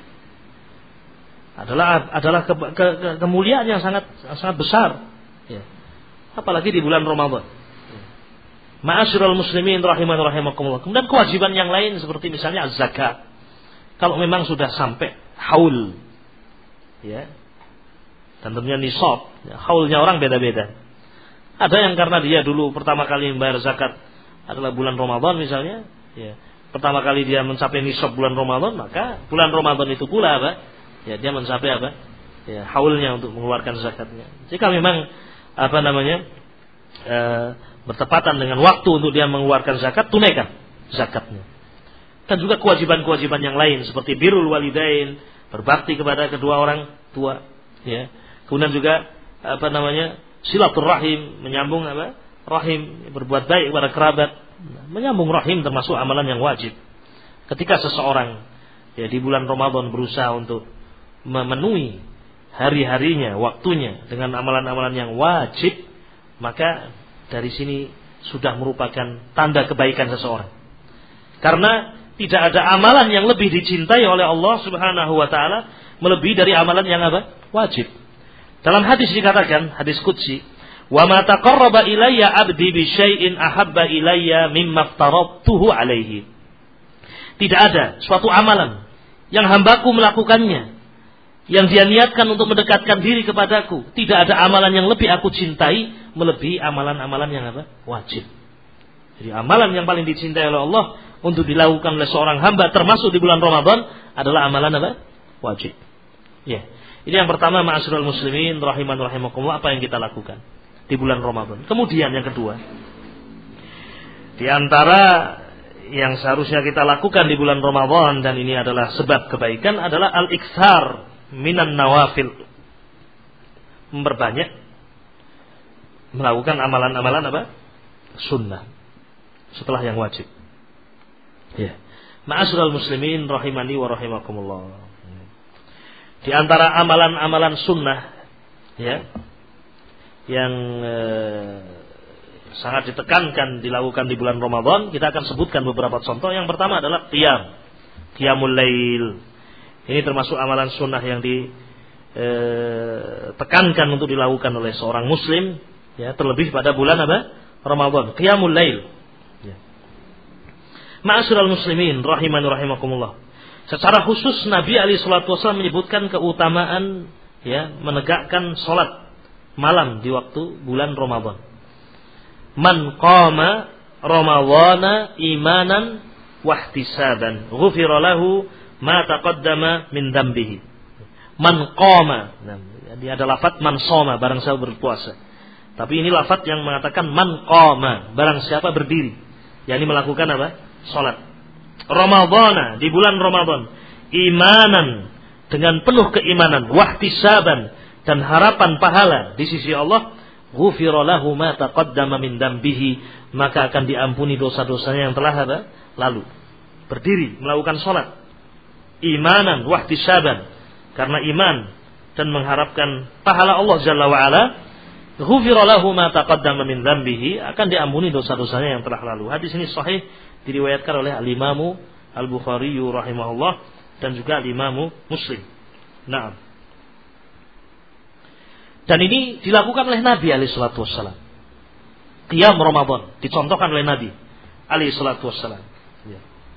Adalah adalah ke, ke, ke, kemuliaan yang sangat sangat besar. Ya. Apalagi di bulan Ramadan. Ya. Ma'asyiral muslimin rahiman rahimakumullah. Kemudian kewajiban yang lain seperti misalnya zakat. Kalau memang sudah sampai haul, ya, dan tentunya nisab. Ya, haulnya orang beda-beda. Ada yang karena dia dulu pertama kali membayar zakat adalah bulan Ramadan misalnya, ya, pertama kali dia mencapai nisab bulan Ramadan, maka bulan Ramadan itu pula apa? Ya, dia mencapai apa? Ya, haulnya untuk mengeluarkan zakatnya. Jika memang apa namanya e, bertepatan dengan waktu untuk dia mengeluarkan zakat, tunaikan zakatnya. Dan juga kewajiban-kewajiban yang lain seperti birrul walidain, berbakti kepada kedua orang tua, ya. Kemudian juga apa namanya? Silaturahim, menyambung apa? Rahim, berbuat baik kepada kerabat. Menyambung rahim termasuk amalan yang wajib. Ketika seseorang ya di bulan Ramadan berusaha untuk memenuhi hari-harinya, waktunya dengan amalan-amalan yang wajib, maka dari sini sudah merupakan tanda kebaikan seseorang. Karena tidak ada amalan yang lebih dicintai oleh Allah Subhanahu wa taala melebihi dari amalan yang apa? Wajib. Dalam hadis dikatakan, hadis qudsi, "Wa ma taqarraba ilayya 'abdi bi syai'in ahabba ilayya mimma aftaradtuhu 'alaihi." Tidak ada suatu amalan yang hambaku melakukannya, yang dia niatkan untuk mendekatkan diri kepadaku, tidak ada amalan yang lebih aku cintai melebihi amalan-amalan yang apa? Wajib. Jadi amalan yang paling dicintai oleh Allah untuk dilakukan oleh seorang hamba termasuk di bulan Ramadan adalah amalan apa? Wajib. Ya. Ini yang pertama, ma'asyiral muslimin rahiman rahimakumullah, apa yang kita lakukan di bulan Ramadan. Kemudian yang kedua, di antara yang seharusnya kita lakukan di bulan Ramadan, dan ini adalah sebab kebaikan, adalah al-iktsar minan nawafil. Memperbanyak melakukan amalan-amalan apa? Sunnah setelah yang wajib. Ya. Ma'asyiral muslimin rahimani wa rahimakumullah. Di antara amalan-amalan sunnah, ya, yang eh, sangat ditekankan dilakukan di bulan Ramadan, kita akan sebutkan beberapa contoh. Yang pertama adalah qiyam, qiyamul lail. Ini termasuk amalan sunnah yang ditekankan eh, untuk dilakukan oleh seorang muslim, ya, terlebih pada bulan apa? Ramadan. Qiyamul lail. Ya. Ma'asyiral muslimin rahimani rahimakumullah. Secara khusus Nabi alaihi salatu wasallam menyebutkan keutamaan ya menegakkan salat malam di waktu bulan Ramadan. Man qama ramadhana imanan wahtisaban ghufira lahu ma taqaddama min dambihi. Man qama. Nah, dia ada lafaz man shoma, barang siapa berpuasa. Tapi ini lafaz yang mengatakan man qama, barang siapa berdiri. yakni melakukan apa? Salat. Ramadhana, di bulan Ramadan, imanan, dengan penuh keimanan, wahtisaban, dan harapan pahala di sisi Allah, ghufira lahu ma taqaddama min dambihi, maka akan diampuni dosa-dosanya yang telah ada lalu. berdiri melakukan sholat, imanan wahtisaban, karena iman dan mengharapkan pahala Allah Jalla wa Ala, ghufira lahu ma taqaddama min dzambihi, akan diampuni dosa-dosanya yang telah lalu. Hadis ini sahih, diriwayatkan oleh Al-Imam Al-Bukhari rahimahullah dan juga Al-Imam Muslim. Naam. Dan ini dilakukan oleh Nabi alaihi salatu wassalam. Qiyam Ramadan dicontohkan oleh Nabi alaihi salatu wassalam. Ya.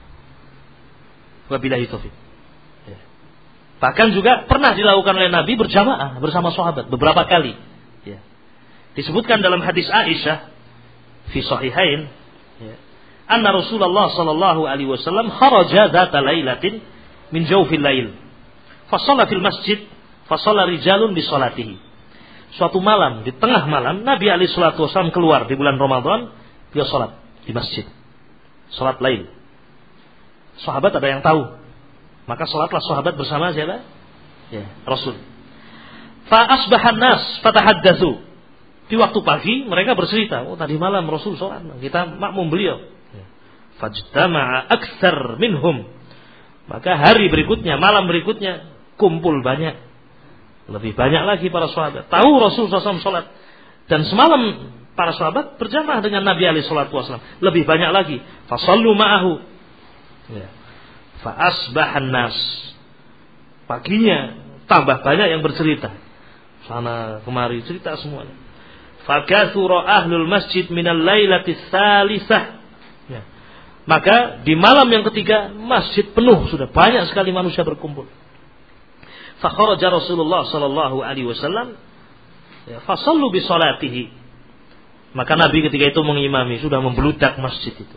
Wabillahi taufik. Ya. Bahkan juga pernah dilakukan oleh Nabi berjamaah bersama sahabat beberapa kali. Ya. Disebutkan dalam hadis Aisyah fi sahihain, ya, anna Rasulullah sallallahu alaihi wasallam kharaja dzata lailatin min jawfil lail. Fa shalla fil masjid, fa shalla rijalun bi salatihi. Suatu malam, di tengah malam, Nabi alaihi salatu wasallam keluar di bulan Ramadan, dia salat di masjid. Salat lail. Sahabat ada yang tahu. Maka salatlah sahabat bersama siapa? Ya, Rasul. Fa asbahan nas fatahaddatsu. Di waktu pagi mereka bercerita, oh tadi malam Rasul salat, kita makmum beliau. Fajtama'a aktsar minhum. Maka hari berikutnya, malam berikutnya kumpul banyak. Lebih banyak lagi para sahabat. Tahu Rasul sallallahu alaihi wasallam salat. Dan semalam para sahabat berjamaah dengan Nabi alaihi salatu wasallam. Lebih banyak lagi. Fasallu ma'ahu. Ya. Fa asbahan nas. Paginya tambah banyak yang bercerita. Sana kemari cerita semuanya. Fakathura ahlul masjid minal lailati tsalisah. Ya. Maka di malam yang ketiga masjid penuh, sudah banyak sekali manusia berkumpul. Fa kharaja Rasulullah sallallahu alaihi wasallam ya, fa shallu bi salatihi. Maka Nabi ketika itu mengimami, sudah membludak masjid itu.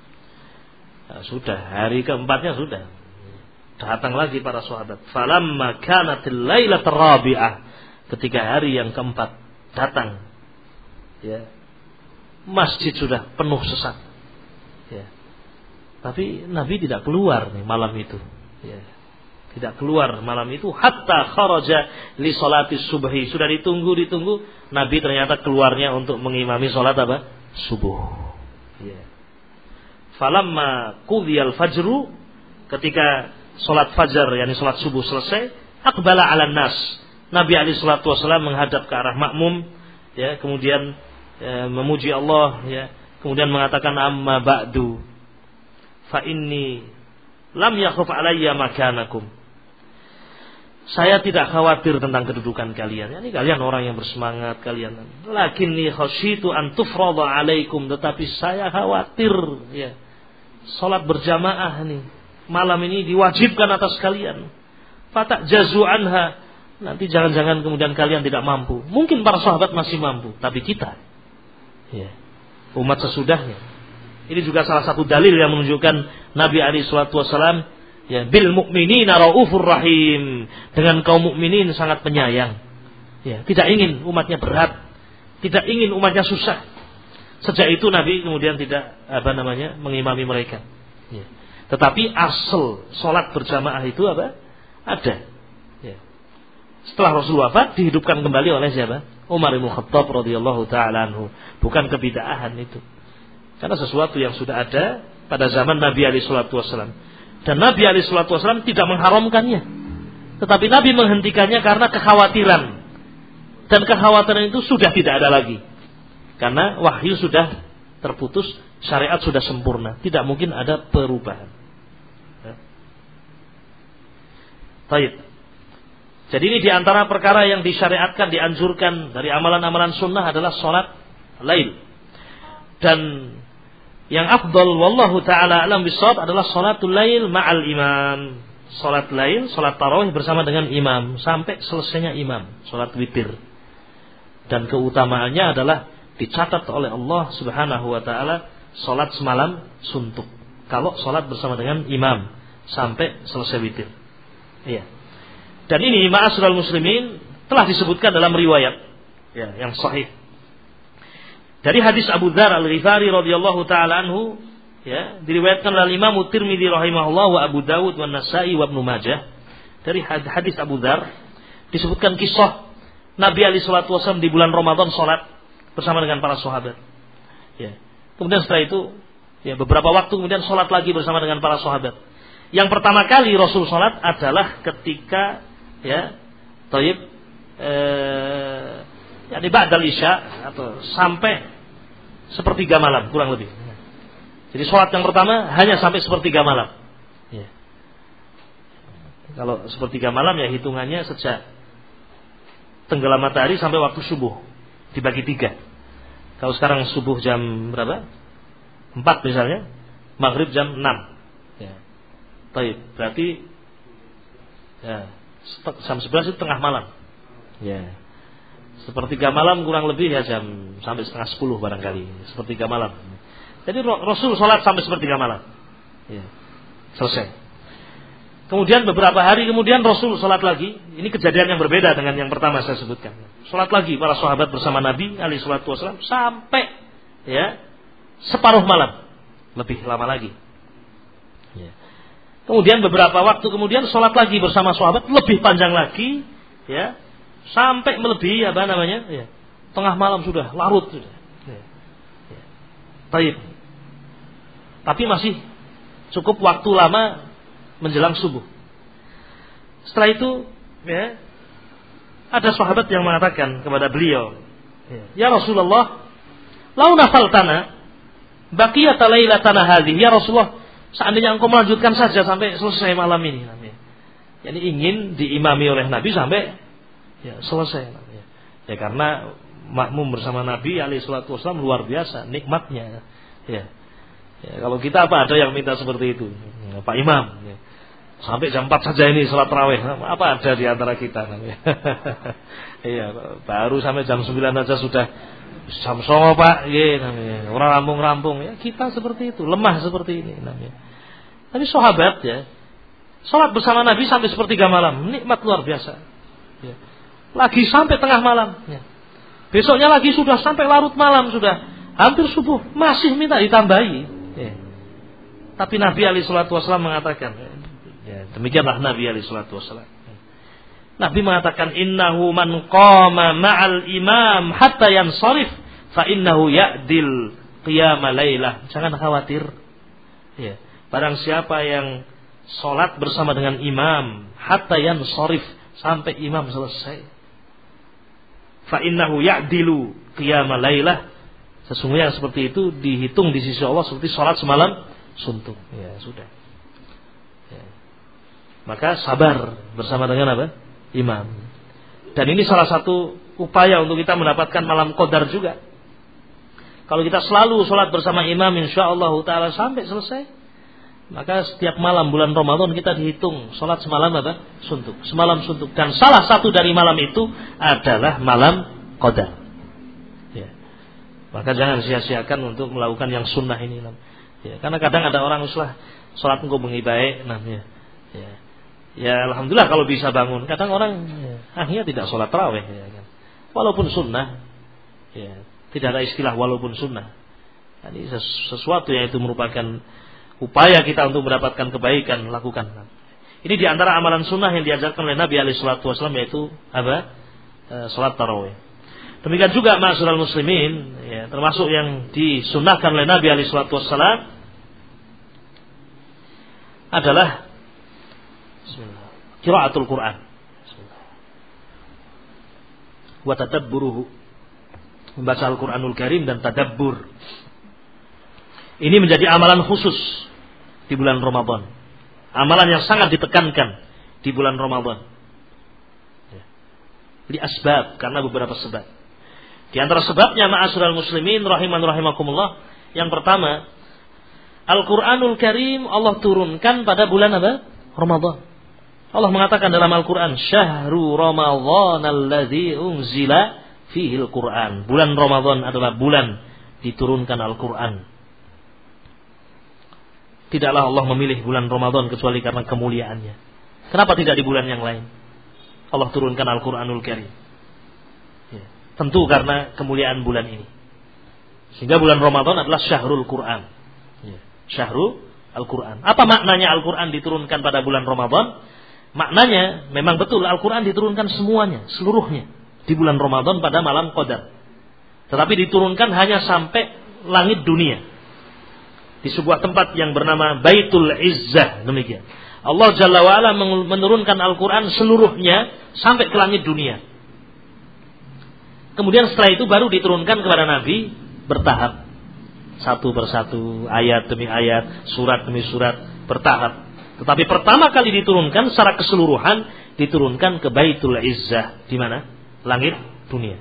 Nah, sudah hari keempatnya sudah. Datang lagi para sahabat. Falamma kanatil lailatur rabi'ah, ketika hari yang keempat datang, ya, masjid sudah penuh sesak. Ya. Tapi Nabi tidak keluar nih malam itu. Ya. Tidak keluar malam itu hatta kharaja li salati subhi. Sudah ditunggu ditunggu, Nabi ternyata keluarnya untuk mengimami salat apa? Subuh. Ya. Falamma qudiyal fajru, ketika salat fajar yakni salat subuh selesai, aqbala 'alan nas. Nabi alaihi salatu wasallam menghadap ke arah makmum, ya, kemudian ya, memuji Allah, ya, kemudian mengatakan amma ba'du fa inni lam yakhuf alayya makanakum. Saya tidak khawatir tentang kedudukan kalian. Ini kalian orang yang bersemangat, kalian. Lakinni khasyitu an tufrada alaikum, tetapi saya khawatir, ya, salat berjamaah nih malam ini diwajibkan atas kalian. Fatak jazu anha, nanti jangan-jangan kemudian kalian tidak mampu. Mungkin para sahabat masih mampu, tapi kita, ya, umat sesudahnya. Ini juga salah satu dalil yang menunjukkan Nabi alaihi salatu wasallam, ya, bil mukminina raufur rahim, dengan kaum mukminin sangat penyayang. Ya, tidak ingin umatnya berat, tidak ingin umatnya susah. Sejak itu Nabi kemudian tidak apa namanya mengimami mereka. Ya. Tetapi asal salat berjamaah itu apa? Ada. Ya. Setelah Rasul wafat dihidupkan kembali oleh siapa? Umar bin Khattab radhiyallahu taala anhu. Bukan kebid'ahan itu. Karena sesuatu yang sudah ada pada zaman Nabi alaihi salatu wasallam. Dan Nabi alaihi salatu wasallam tidak mengharamkannya. Tetapi Nabi menghentikannya karena kekhawatiran. Dan kekhawatiran itu sudah tidak ada lagi. Karena wahyu sudah terputus, syariat sudah sempurna, tidak mungkin ada perubahan. Ya. Baik. Jadi ini diantara perkara yang disyariatkan, dianjurkan dari amalan-amalan sunnah adalah sholat lail. Dan yang afdal wallahu ta'ala alam bisawab adalah sholatul lail ma'al imam. Sholat lail, sholat tarawih bersama dengan imam sampai selesainya imam, sholat witir. Dan keutamaannya adalah dicatat oleh Allah Subhanahu wa taala salat semalam suntuk kalau salat bersama dengan imam sampai selesai witir. Iya. Dan ini ma'asyiral muslimin telah disebutkan dalam riwayat, ya, yang sahih. Dari hadis Abu Dzar Al-Ghifari radhiyallahu taala anhu, ya, diriwayatkan oleh Imam Tirmidzi rahimahullah wa Abu Dawud wa Nasa'i wa Ibnu Majah. Dari hadis Abu Dzar disebutkan kisah Nabi alaihi salatu wasallam di bulan Ramadan salat bersama dengan para sahabat. Ya. Kemudian setelah itu Ya, beberapa waktu kemudian sholat lagi bersama dengan para sahabat. Yang pertama kali Rasul sholat adalah ketika ya, Taib, eh, yakni ba'dal isya atau sampai sepertiga malam kurang lebih. Jadi sholat yang pertama hanya sampai sepertiga malam. Ya. Kalau sepertiga malam ya hitungannya sejak tenggelam matahari sampai waktu subuh dibagi tiga. Kalau sekarang subuh jam berapa? Empat misalnya, maghrib jam enam. Ya. Baik, berarti ya, jam sebelas itu tengah malam. Ya. Sepertiga malam kurang lebih ya jam sampai setengah sepuluh barangkali. Sepertiga malam. Jadi Rasul sholat sampai sepertiga malam. Ya. Selesai. Kemudian beberapa hari kemudian Rasul sholat lagi. Ini kejadian yang berbeda dengan yang pertama saya sebutkan. Sholat lagi para sahabat bersama Nabi alaihi salatu wasallam sampai ya separuh malam, lebih lama lagi. Ya. Kemudian beberapa waktu kemudian sholat lagi bersama sahabat lebih panjang lagi, ya sampai melebihi apa namanya, ya, tengah malam sudah larut sudah. Ya. Ya. Baik. Tapi masih cukup waktu lama menjelang subuh. Setelah itu, ya, ada sahabat yang mengatakan kepada beliau, ya, ya Rasulullah, lau nafaltana baqiyata lailatana hadhihi, ya Rasulullah, seandainya engkau melanjutkan saja sampai selesai malam ini, yani ingin diimami oleh Nabi sampai ya selesai. Ya, ya karena makmum bersama Nabi alaihi salatu wasallam luar biasa nikmatnya. Ya. Ya, kalau kita apa ada yang minta seperti itu, ya, Pak Imam, ya, sampai jam empat saja ini sholat tarawih, apa ada di antara kita? Iya, baru sampai jam sembilan aja sudah jam songo Pak, ya, namanya orang rampung-rampung, ya kita seperti itu, lemah seperti ini, namanya. Tapi sahabat ya, sholat bersama Nabi sampai sepertiga malam, nikmat luar biasa. Ya. Lagi sampai tengah malam, ya. Besoknya lagi sudah sampai larut malam, sudah hampir subuh, masih minta ditambahi. Ya. Tapi Nabi alaihi salatu wasallam mengatakan, ya, demikianlah Nabi alaihi salatu wasallam. Nabi mengatakan, innahu man qama ma'al imam hatta yansarif fa innahu ya'dil qiyama lailah. Jangan khawatir. Ya. Barang siapa yang salat bersama dengan imam hatta yansarif, sampai imam selesai, fa innahu ya'dilu qiyama lailah, sesungguhnya seperti itu dihitung di sisi Allah seperti salat semalam suntuk. Ya, sudah. Ya. Maka sabar bersama dengan apa? Imam. Dan ini salah satu upaya untuk kita mendapatkan malam qadar juga. Kalau kita selalu sholat bersama imam insyaallah taala sampai selesai, maka setiap malam bulan Ramadan kita dihitung sholat semalam apa? Suntuk. Semalam suntuk. Dan salah satu dari malam itu adalah malam qadar. Ya. Maka jangan sia-siakan untuk melakukan yang sunnah ini. Ya, karena kadang ada orang uslah sholat engkau bengi baik namanya. Ya. Ya alhamdulillah kalau bisa bangun. Kadang orang ya, akhirnya tidak sholat tarawih, ya, kan? Walaupun sunnah, ya, tidak ada istilah walaupun sunnah. Ini sesuatu yang itu merupakan upaya kita untuk mendapatkan kebaikan, lakukan. Ini diantara amalan sunnah yang diajarkan oleh Nabi alaihi salatu wasallam, yaitu apa? E, sholat tarawih. Demikian juga ma'asyiral muslimin, ya, termasuk yang disunnahkan oleh Nabi alaihi salatu wasallam adalah bismillah, qiraatul Quran. Bismillah. Wa tadabburuhu. Membaca Al-Qur'anul Karim dan tadabbur. Ini menjadi amalan khusus di bulan Ramadan. Amalan yang sangat ditekankan di bulan Ramadan. Li asbab, karena beberapa sebab. Di antara sebabnya ma'asyiral muslimin rahiman rahimakumullah, yang pertama, Al-Qur'anul Karim Allah turunkan pada bulan apa? Ramadan. Allah mengatakan dalam Al-Quran, Syahru Ramadhan alladhi unzila fihi Al-Quran. Bulan Ramadan adalah bulan diturunkan Al-Quran. Tidaklah Allah memilih bulan Ramadan kecuali karena kemuliaannya. Kenapa tidak di bulan yang lain Allah turunkan Al-Quranul Karim? Ya, tentu karena kemuliaan bulan ini. Sehingga bulan Ramadan adalah Syahrul Quran. Ya, Syahrul Al-Quran. Apa maknanya Al-Quran diturunkan pada bulan Ramadan? Maknanya memang betul Al-Quran diturunkan semuanya, seluruhnya di bulan Ramadan pada malam Qadar. Tetapi diturunkan hanya sampai langit dunia. di sebuah tempat yang bernama Baitul Izzah, demikian. Allah Jalla wa'ala menurunkan Al-Quran seluruhnya sampai ke langit dunia. Kemudian setelah itu baru diturunkan kepada Nabi bertahap, satu persatu, ayat demi ayat, surat demi surat, bertahap. Tetapi pertama kali diturunkan secara keseluruhan, diturunkan ke Baitul Izzah. Di mana? Langit dunia.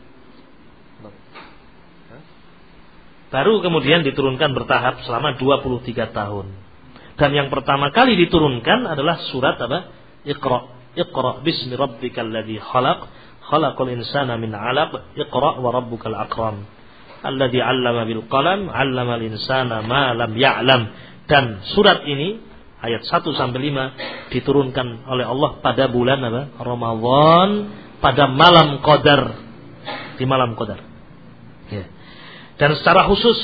Baru kemudian diturunkan bertahap selama dua puluh tiga tahun. Dan yang pertama kali diturunkan adalah surat apa? Iqra. Iqra bismi rabbikal ladzi khalaq, khalaqal insana min 'alaq, iqra wa rabbukal akram. Alladzi 'allama bil qalam, 'allamal insana ma lam ya'lam. Dan surat ini ayat satu sampai lima diturunkan oleh Allah pada bulan apa? Ramadan, pada malam Qadar. Di malam Qadar. Ya. Dan secara khusus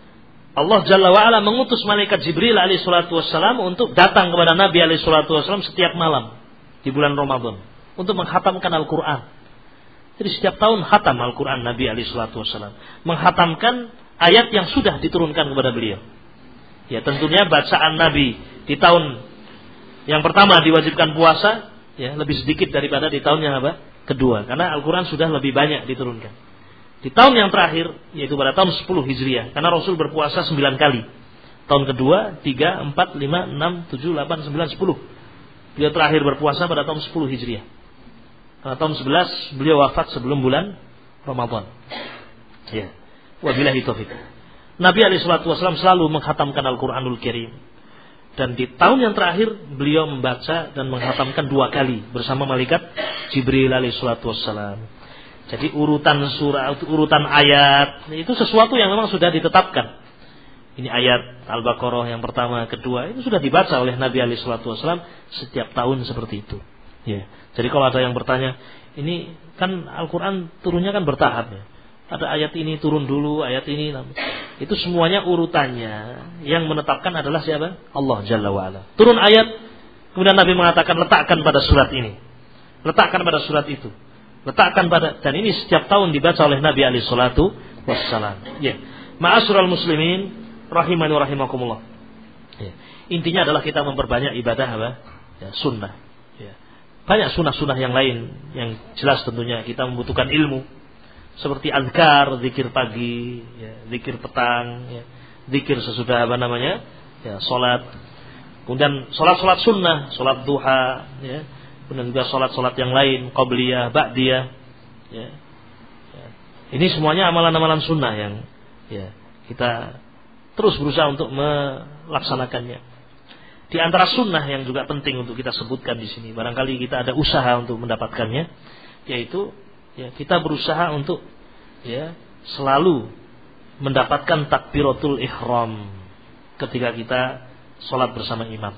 Allah Jalla wa'ala mengutus malaikat Jibril alaihi salatu wassalam untuk datang kepada Nabi alaihi salatu wassalam setiap malam di bulan Ramadan untuk menghatamkan Al-Qur'an. Jadi setiap tahun khatam Al-Qur'an Nabi alaihi salatu wassalam, menghatamkan ayat yang sudah diturunkan kepada beliau. Ya, tentunya bacaan Nabi di tahun yang pertama diwajibkan puasa, ya, lebih sedikit daripada di tahun yang apa? Kedua, karena Al-Quran sudah lebih banyak diturunkan. Di tahun yang terakhir, yaitu pada tahun sepuluh Hijriah, karena Rasul berpuasa sembilan kali. Tahun kedua, tiga, empat, lima, enam, tujuh, delapan, sembilan, sepuluh. Beliau terakhir berpuasa pada tahun sepuluh Hijriah. Karena tahun sebelas beliau wafat sebelum bulan Ramadan. Ya. Wabillahi taufiq. Nabi alaihi salatu wasallam selalu menghatamkan Al-Qur'anul Karim. Dan di tahun yang terakhir beliau membaca dan menghatamkan dua kali bersama malaikat Jibril alaihi salatu wasallam. Jadi urutan surah, urutan ayat itu sesuatu yang memang sudah ditetapkan. Ini ayat Al-Baqarah yang pertama, kedua, itu sudah dibaca oleh Nabi alaihi salatu wasallam setiap tahun seperti itu. Ya. Jadi kalau ada yang bertanya, ini kan Al-Qur'an turunnya kan bertahap ya. Ada ayat ini turun dulu, ayat ini. Itu semuanya urutannya yang menetapkan adalah siapa? Allah Jalla wa'ala. Turun ayat, kemudian Nabi mengatakan letakkan pada surat ini, letakkan pada surat itu, letakkan pada, dan ini setiap tahun dibaca oleh Nabi alaihi salatu wassalam. Ya. Ma'asyiral muslimin rahimani wa rahimakumullah. Ya. Intinya adalah kita memperbanyak ibadah apa? Ya, sunnah. Ya. Banyak sunnah-sunnah yang lain yang jelas tentunya kita membutuhkan ilmu. Seperti azkar, zikir pagi, ya, zikir petang, ya, zikir sesudah apa namanya, ya, solat. Kemudian solat-solat sunnah, solat duha, ya, kemudian juga solat-solat yang lain, qabliyah, ba'diyah. Ya, ya. Ini semuanya amalan-amalan sunnah yang ya, kita terus berusaha untuk melaksanakannya. Di antara sunnah yang juga penting untuk kita sebutkan di sini, barangkali kita ada usaha untuk mendapatkannya, yaitu ya, kita berusaha untuk ya selalu mendapatkan takbiratul ihram ketika kita sholat bersama imam.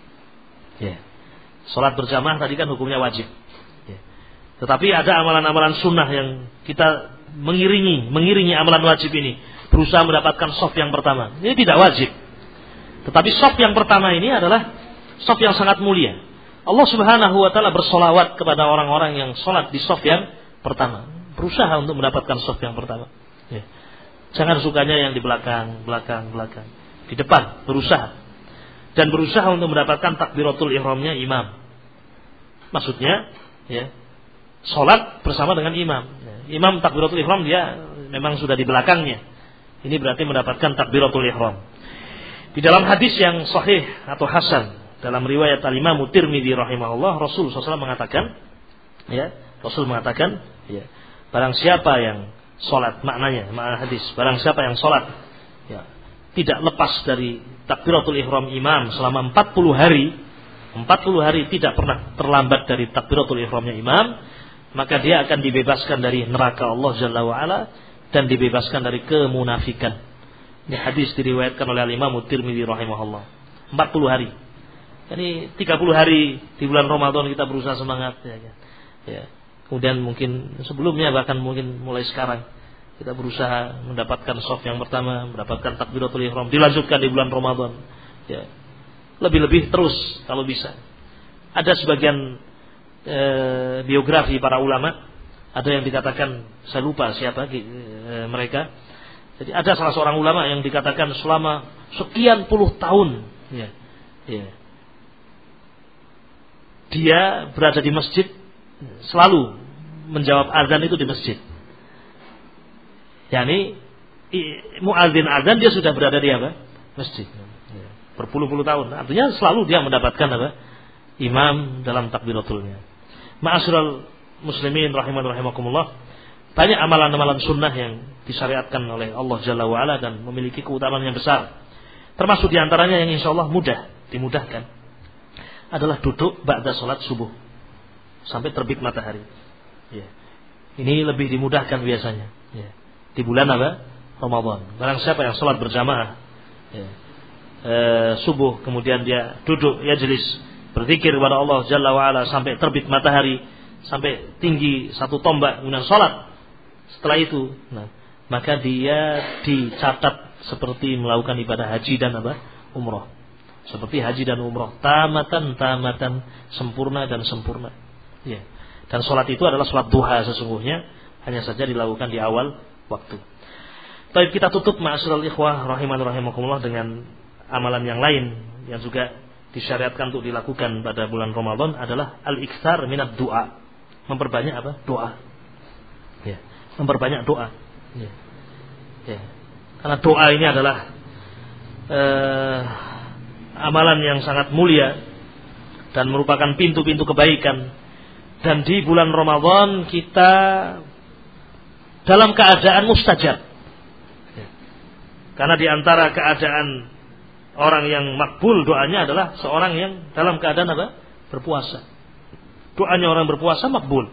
Ya, sholat berjamaah tadi kan hukumnya wajib. Ya. Tetapi ada amalan-amalan sunnah yang kita mengiringi, mengiringi amalan wajib ini, berusaha mendapatkan shaf yang pertama. Ini tidak wajib. Tetapi shaf yang pertama ini adalah shaf yang sangat mulia. Allah Subhanahu wa taala bersolawat kepada orang-orang yang sholat di shaf yang pertama, berusaha untuk mendapatkan shaf yang pertama. Ya. Jangan sukanya yang di belakang, belakang, belakang. Di depan, berusaha. Dan berusaha untuk mendapatkan takbiratul ihramnya imam. Maksudnya, ya, sholat bersama dengan imam. Ya. Imam takbiratul ihram dia memang sudah di belakangnya. Ini berarti mendapatkan takbiratul ihram. Di dalam hadis yang sahih atau hasan, dalam riwayat Al-Imam Tirmidzi rahimahullah, Rasul sallallahu alaihi wasallam mengatakan, ya, Rasul mengatakan, ya, barang siapa yang sholat, maknanya, makna hadis, barang siapa yang sholat, ya, tidak lepas dari takbiratul ihram imam selama empat puluh hari, empat puluh hari tidak pernah terlambat dari takbiratul ihramnya imam, maka dia akan dibebaskan dari neraka Allah Jalla wa'ala dan dibebaskan dari kemunafikan. Ini hadis diriwayatkan oleh Al-Imam Tirmidzi rahimahullah. empat puluh hari. Jadi tiga puluh hari di bulan Ramadan kita berusaha semangat, ya, ya. Ya. Kemudian mungkin sebelumnya, bahkan mungkin mulai sekarang kita berusaha mendapatkan shaf yang pertama, mendapatkan takbiratul ihram, dilanjutkan di bulan Ramadan. Ya. Lebih-lebih terus kalau bisa. Ada sebagian e, biografi para ulama, ada yang dikatakan, saya lupa siapa e, mereka, Jadi ada salah seorang ulama yang dikatakan selama sekian puluh tahun, ya, ya, dia berada di masjid, selalu menjawab azan itu di masjid. Yani muadzin azan dia sudah berada di apa? Masjid. Ya, berpuluh-puluh tahun. Artinya selalu dia mendapatkan apa? Imam dalam takbiratulnya. Ma'asyiral muslimin rahiman rahimakumullah. Banyak amalan-amalan sunnah yang disyariatkan oleh Allah Jalla wa'ala dan memiliki keutamaan yang besar. Termasuk diantaranya yang insya Allah mudah, dimudahkan, adalah duduk ba'da sholat subuh sampai terbit matahari. Ya. Ini lebih dimudahkan biasanya. Ya. Di bulan apa? Ramadan. Barang siapa yang sholat berjamaah, ya, e, subuh, kemudian dia duduk, ya jelis, berzikir kepada Allah Jalla wa'ala sampai terbit matahari, sampai tinggi satu tombak, kemudian sholat. Setelah itu, nah, maka dia dicatat seperti melakukan ibadah haji dan apa? Umrah. Seperti haji dan umrah, tamatan tamatan, sempurna dan sempurna. Ya. Dan sholat itu adalah sholat duha sesungguhnya, hanya saja dilakukan di awal waktu. Baik, kita tutup ma'asyiral ikhwah rahiman rahimakumullah dengan amalan yang lain yang juga disyariatkan untuk dilakukan pada bulan Ramadan adalah al-iktsar minad du'a. Memperbanyak apa? Doa. Ya. Memperbanyak doa. Ya. Ya. Karena doa ini adalah eh, amalan yang sangat mulia dan merupakan pintu-pintu kebaikan. Dan di bulan Ramadan kita dalam keadaan mustajab. Ya. Karena di antara keadaan orang yang makbul doanya adalah seorang yang dalam keadaan apa? Berpuasa. Doanya orang berpuasa makbul.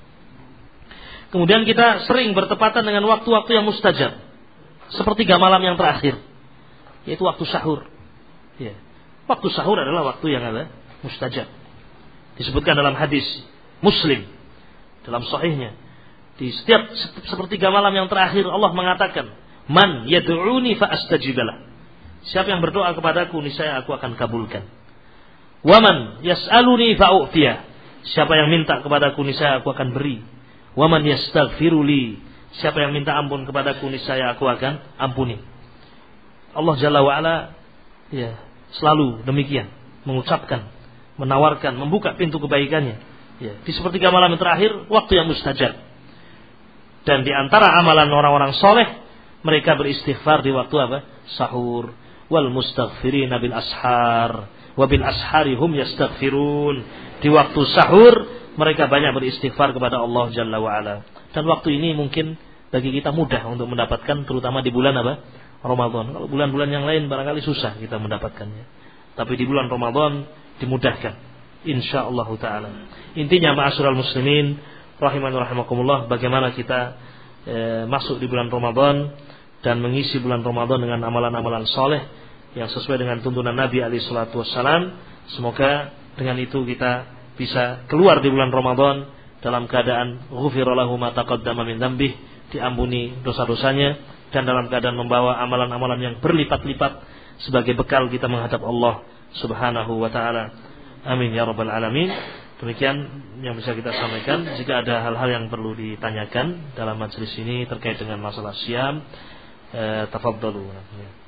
Kemudian kita sering bertepatan dengan waktu-waktu yang mustajab. Sepertiga malam yang terakhir, yaitu waktu sahur. Ya. Waktu sahur adalah waktu yang ada mustajab. Disebutkan dalam hadis Muslim dalam sahihnya, di setiap sepertiga malam yang terakhir Allah mengatakan, "Man yad'uni fa astajibalah." Siapa yang berdoa kepadaku, niscaya aku akan kabulkan. "Wa man yas'aluni fa u'tiyah." Siapa yang minta kepadaku, niscaya aku akan beri. "Wa man yastaghfiruli." Siapa yang minta ampun kepadaku, niscaya aku akan ampuni. Allah Jalla wa'ala ya, selalu demikian, mengucapkan, menawarkan, membuka pintu kebaikannya. Ya, di sepertiga malam yang terakhir, waktu yang mustajab. Dan di antara amalan orang-orang soleh, mereka beristighfar di waktu apa? Sahur. Wal mustaghfirina bil ashar, wa bil ashari hum yastaghfirun. Di waktu sahur mereka banyak beristighfar kepada Allah Jalla wa'ala. Dan waktu ini mungkin bagi kita mudah untuk mendapatkan, terutama di bulan apa? Ramadan. Kalau bulan-bulan yang lain barangkali susah kita mendapatkannya. Tapi di bulan Ramadan dimudahkan, insyaallah taala. Intinya ma'asyiral muslimin rahiman rahimakumullah, bagaimana kita e, masuk di bulan Ramadan dan mengisi bulan Ramadan dengan amalan-amalan soleh yang sesuai dengan tuntunan Nabi alaihi salatu wassalam. Semoga dengan itu kita bisa keluar di bulan Ramadan dalam keadaan ghufira lahu ma taqaddama min dzambih, diampuni dosa-dosanya, dan dalam keadaan membawa amalan-amalan yang berlipat-lipat sebagai bekal kita menghadap Allah Subhanahu wa taala. Amin ya rabbal alamin. Demikian yang bisa kita sampaikan. Jika ada hal-hal yang perlu ditanyakan dalam majelis ini terkait dengan masalah siam, eh, tafadhalu.